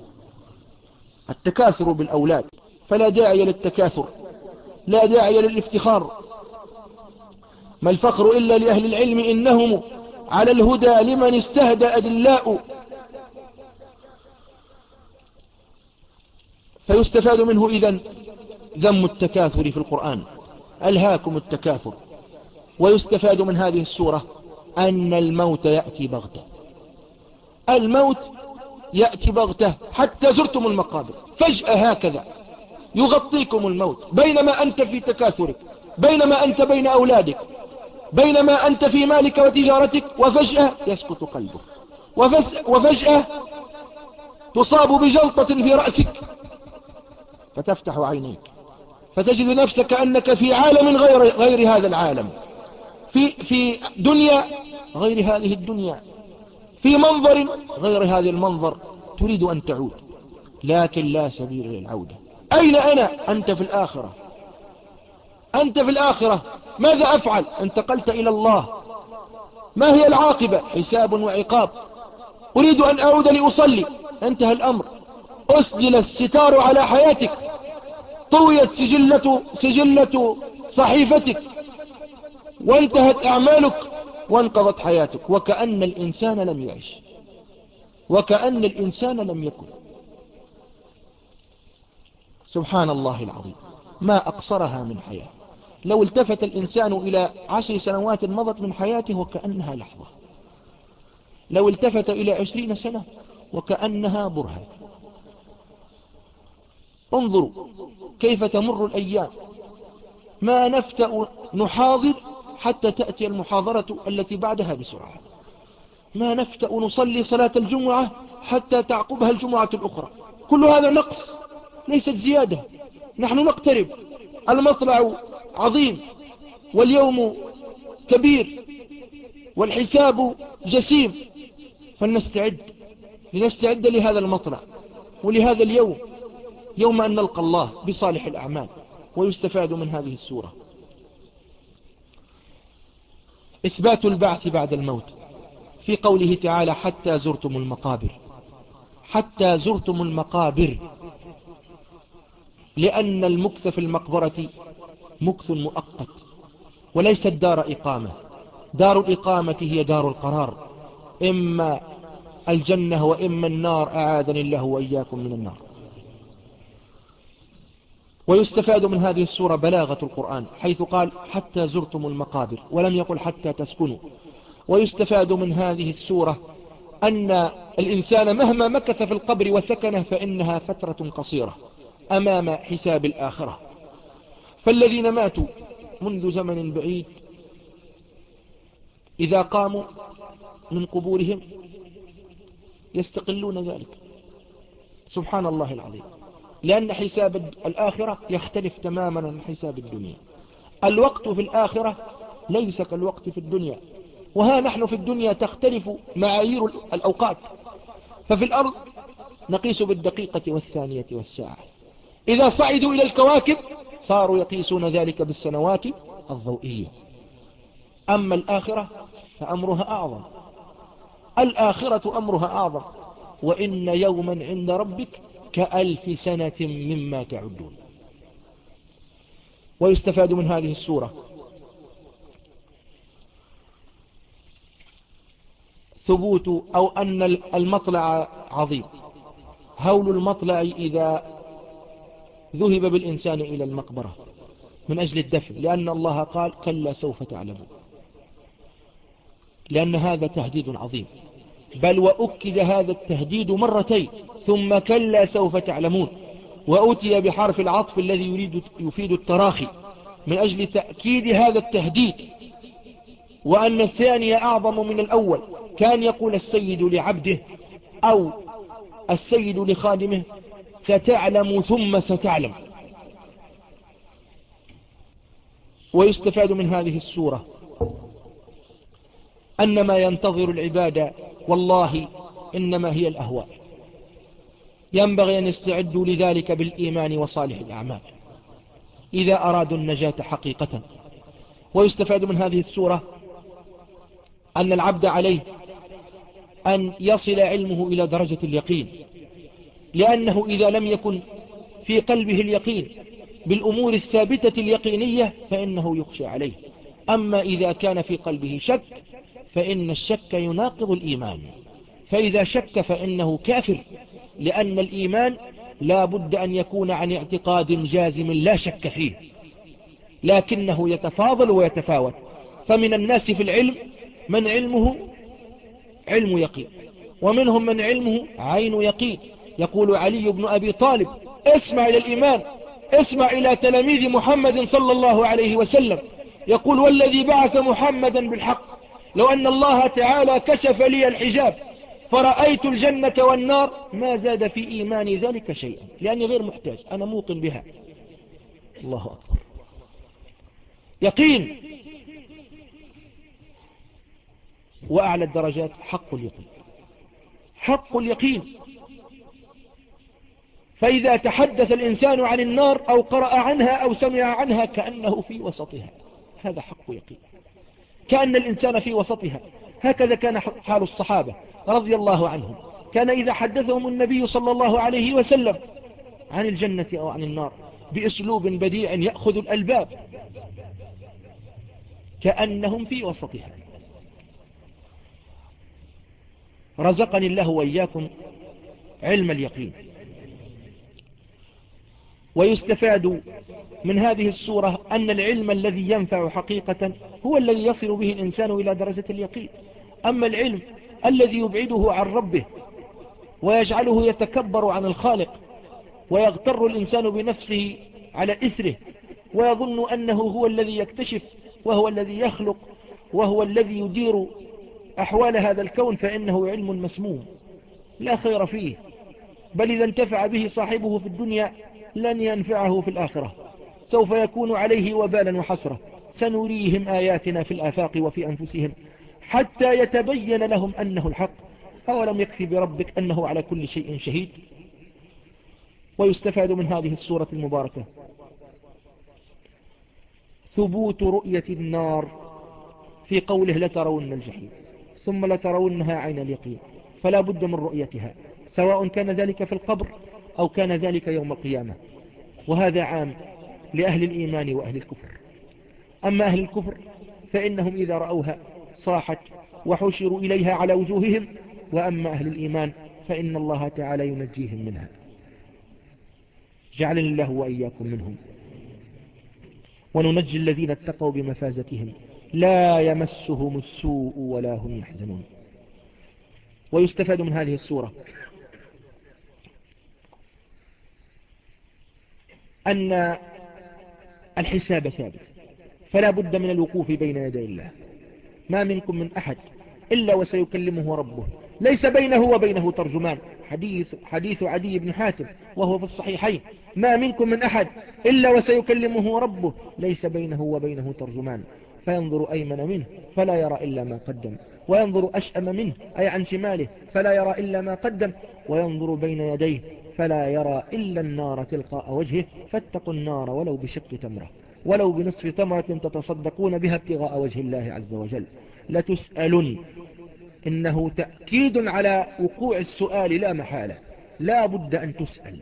التكاثر بالأولاد، فلا داعي للتكاثر، لا داعي للافتخار. ما الفخر إلا لأهل العلم إنهم على الهدى لمن استهدى أدلاء. فيستفاد منه إذن ذم التكاثر في القرآن، ألهاكم التكاثر. ويستفاد من هذه السورة أن الموت يأتي بغتة، الموت يأتي بغتة حتى زرتم المقابر فجأة هكذا يغطيكم الموت، بينما أنت في تكاثرك، بينما أنت بين أولادك، بينما أنت في مالك وتجارتك، وفجأة يسقط قلبك، وفجأة تصاب بجلطة في رأسك فتفتح عينيك فتجد نفسك أنك في عالم غير, غير هذا العالم، في, في دنيا غير هذه الدنيا، في منظر غير هذا المنظر، تريد أن تعود لكن لا سبيل للعودة. أين أنا؟ أنت في الآخرة، أنت في الآخرة، ماذا أفعل؟ انتقلت إلى الله، ما هي العاقبة؟ حساب وعقاب. أريد أن أعود لأصلي، انتهى الأمر، أسجل الستار على حياتك، طويت سجلة, سجلة صحيفتك، وانتهت أعمالك وانقضت حياتك، وكأن الإنسان لم يعش، وكأن الإنسان لم يكن. سبحان الله العظيم، ما أقصرها من حياة. لو التفت الإنسان إلى عشر سنوات مضت من حياته وكأنها لحظة، لو التفت إلى عشرين سنة وكأنها برهة. انظروا كيف تمر الأيام، ما نفتأ نحاضر حتى تأتي المحاضرة التي بعدها بسرعة، ما نفتأ نصلي صلاة الجمعة حتى تعقبها الجمعة الأخرى. كل هذا نقص ليست زيادة. نحن نقترب، المطلع عظيم واليوم كبير والحساب جسيم، فلنستعد، لنستعد لهذا المطلع ولهذا اليوم، يوم أن نلقى الله بصالح الأعمال. ويستفاد من هذه السورة إثبات البعث بعد الموت، في قوله تعالى حتى زرتم المقابر، حتى زرتم المقابر، لأن المكث في المقبرة مكث مؤقت وليست دار إقامة، دار الإقامة هي دار القرار، إما الجنة وإما النار، أعاذني الله وإياكم من النار. ويستفاد من هذه السورة بلاغة القرآن، حيث قال حتى زرتم المقابر ولم يقل حتى تسكنوا. ويستفاد من هذه السورة أن الإنسان مهما مكث في القبر وسكنه فإنها فترة قصيرة أمام حساب الآخرة. فالذين ماتوا منذ زمن بعيد إذا قاموا من قبورهم يستقلون ذلك، سبحان الله العظيم، لأن حساب الآخرة يختلف تماما عن حساب الدنيا. الوقت في الآخرة ليس كالوقت في الدنيا، وها نحن في الدنيا تختلف معايير الأوقات، ففي الأرض نقيس بالدقيقة والثانية والساعة، إذا صعدوا إلى الكواكب صاروا يقيسون ذلك بالسنوات الضوئية. أما الآخرة فأمرها أعظم، الآخرة أمرها أعظم، وإن يوما عند ربك كألف سنة مما تعدون. ويستفاد من هذه السورة ثبوت أو أن المطلع عظيم، هول المطلع إذا ذهب بالإنسان إلى المقبرة من أجل الدفن، لأن الله قال كلا سوف تعلمون، لأن هذا تهديد عظيم، بل وأكد هذا التهديد مرتين، ثم كلا سوف تعلمون، وأتي بحرف العطف الذي يريد يفيد التراخي من أجل تأكيد هذا التهديد، وأن الثاني أعظم من الأول. كان يقول السيد لعبده أو السيد لخادمه ستعلم ثم ستعلم. ويستفاد من هذه السورة أن ما ينتظر العباد والله إنما هي الأهواء، ينبغي أن يستعدوا لذلك بالإيمان وصالح الأعمال إذا أرادوا النجاة حقيقة. ويستفاد من هذه السورة أن العبد عليه أن يصل علمه إلى درجة اليقين، لأنه إذا لم يكن في قلبه اليقين بالأمور الثابتة اليقينية فإنه يخشى عليه. أما إذا كان في قلبه شك فإن الشك يناقض الإيمان، فإذا شك فإنه كافر، لأن الإيمان لا بد أن يكون عن اعتقاد جازم لا شك فيه، لكنه يتفاضل ويتفاوت. فمن الناس في العلم من علمه علم يقين، ومنهم من علمه عين يقين. يقول علي بن أبي طالب: اسمع إلى الإيمان، اسمع إلى تلاميذ محمد صلى الله عليه وسلم، يقول: والذي بعث محمدا بالحق لو أن الله تعالى كشف لي الحجاب فرأيت الجنة والنار ما زاد في إيماني ذلك شيئا، لأني غير محتاج، أنا موقن بها. الله أكبر، يقين. وأعلى الدرجات حق اليقين، حق اليقين. فإذا تحدث الإنسان عن النار أو قرأ عنها أو سمع عنها كأنه في وسطها، هذا حق يقين، كأن الإنسان في وسطها. هكذا كان حال الصحابة رضي الله عنهم، كان إذا حدثهم النبي صلى الله عليه وسلم عن الجنة أو عن النار بأسلوب بديع يأخذ الألباب كأنهم في وسطها. رزقني الله وإياكم علم اليقين. ويستفاد من هذه السورة أن العلم الذي ينفع حقيقة هو الذي يصل به الإنسان إلى درجة اليقين. أما العلم الذي يبعده عن ربه ويجعله يتكبر عن الخالق، ويغتر الإنسان بنفسه على إثره، ويظن أنه هو الذي يكتشف وهو الذي يخلق وهو الذي يدير أحوال هذا الكون، فإنه علم مسموم لا خير فيه، بل إذا انتفع به صاحبه في الدنيا لن ينفعه في الآخرة، سوف يكون عليه وبالا وحسرة. سنريهم آياتنا في الآفاق وفي أنفسهم حتى يتبين لهم أنه الحق، أولم يكفي بربك أنه على كل شيء شهيد. ويستفاد من هذه السورة المباركة ثبوت رؤية النار في قوله: لترون الجحيم ثم لترونها عين اليقين، فلا بد من رؤيتها، سواء كان ذلك في القبر أو كان ذلك يوم القيامة. وهذا عام لأهل الإيمان وأهل الكفر. أما أهل الكفر فإنهم إذا رأوها صاحت وحشروا إليها على وجوههم، وأما أهل الإيمان فإن الله تعالى ينجيهم منها. جعلني الله وإياكم منهم. وننجي الذين اتقوا بمفازتهم لا يمسهم السوء ولا هم يحزنون. ويستفاد من هذه السورة أن الحساب ثابت، فلا بد من الوقوف بين يدي الله. ما منكم من أحد إلا وسيكلمه ربه، ليس بينه وبينه ترجمان. حديث, حديث عدي بن حاتم وهو في الصحيحين: ما منكم من أحد إلا وسيكلمه ربه ليس بينه وبينه ترجمان، فينظر أيمن منه فلا يرى إلا ما قدم، وينظر أشأم منه أي عن شماله فلا يرى إلا ما قدم، وينظر بين يديه فلا يرى إلا النار تلقاء وجهه، فاتقوا النار ولو بشق تمرة، ولو بنصف تمرة تتصدقون بها ابتغاء وجه الله عز وجل. لتسألن، إنه تأكيد على وقوع السؤال لا محالة، لا بد أن تسأل.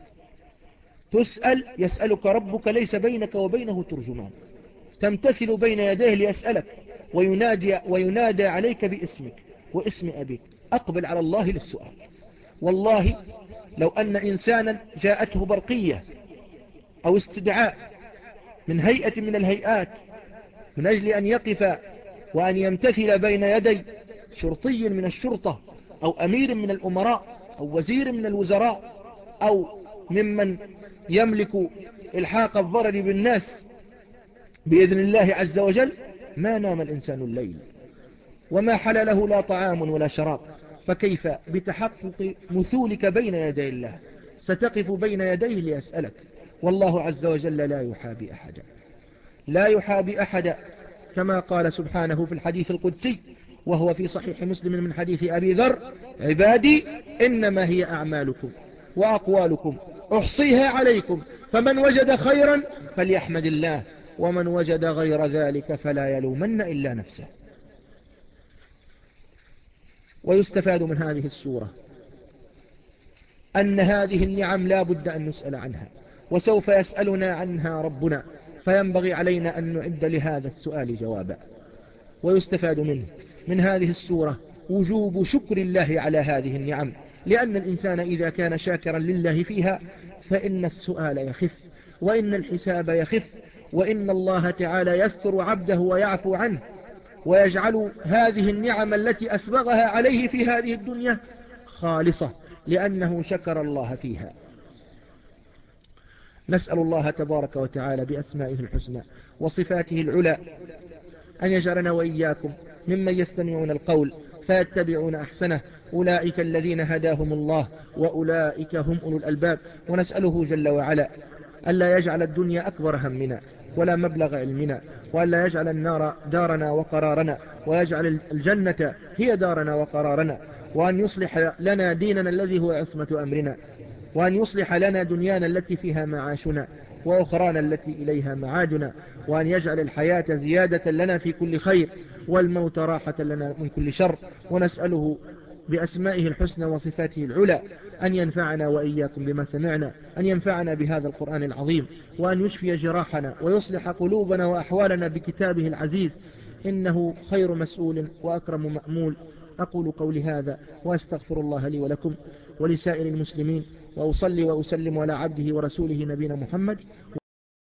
تسأل، يسألك ربك ليس بينك وبينه ترجمان، تمتثل بين يديه ليسألك، وينادي, وينادى عليك باسمك واسم أبيك، أقبل على الله للسؤال. والله لو أن إنسانا جاءته برقية أو استدعاء من هيئة من الهيئات من أجل أن يقف وأن يمتثل بين يدي شرطي من الشرطة أو أمير من الأمراء أو وزير من الوزراء أو ممن يملك إلحاق الضرر بالناس بإذن الله عز وجل، ما نام الإنسان الليل وما حل له لا طعام ولا شراب، فكيف بتحقق مثولك بين يدي الله؟ ستقف بين يديه ليسألك، والله عز وجل لا يحابي أحدا، لا يحابي أحدا، كما قال سبحانه في الحديث القدسي وهو في صحيح مسلم من حديث أبي ذر: عبادي إنما هي أعمالكم وأقوالكم أحصيها عليكم، فمن وجد خيرا فليحمد الله، ومن وجد غير ذلك فلا يلومن إلا نفسه. ويستفاد من هذه السورة أن هذه النعم لا بد أن نسأل عنها، وسوف يسألنا عنها ربنا، فينبغي علينا أن نعد لهذا السؤال جوابا. ويستفاد منه من هذه السورة وجوب شكر الله على هذه النعم، لأن الإنسان إذا كان شاكرا لله فيها فإن السؤال يخف، وإن الحساب يخف، وإن الله تعالى يستر عبده ويعفو عنه، ويجعل هذه النعم التي أسبغها عليه في هذه الدنيا خالصة لأنه شكر الله فيها. نسأل الله تبارك وتعالى بأسمائه الحسنى وصفاته العلى أن يجعلنا وإياكم ممن يستمعون القول فيتبعون أحسنه، أولئك الذين هداهم الله وأولئك هم أولو الألباب. ونسأله جل وعلا ألا يجعل الدنيا أكبر همنا ولا مبلغ علمنا، وألا يجعل النار دارنا وقرارنا، ويجعل الجنة هي دارنا وقرارنا، وأن يصلح لنا ديننا الذي هو عصمة أمرنا، وأن يصلح لنا دنيانا التي فيها معاشنا، وأخرانا التي إليها معادنا، وأن يجعل الحياة زيادة لنا في كل خير، والموت راحة لنا من كل شر. ونسأله بأسمائه الحسنى وصفاته العلى أن ينفعنا وإياكم بما سمعنا، أن ينفعنا بهذا القرآن العظيم، وأن يشفي جراحنا ويصلح قلوبنا وأحوالنا بكتابه العزيز، إنه خير مسؤول وأكرم مأمول. أقول قولي هذا وأستغفر الله لي ولكم ولسائر المسلمين، وأصلي وأسلم على عبده ورسوله نبينا محمد.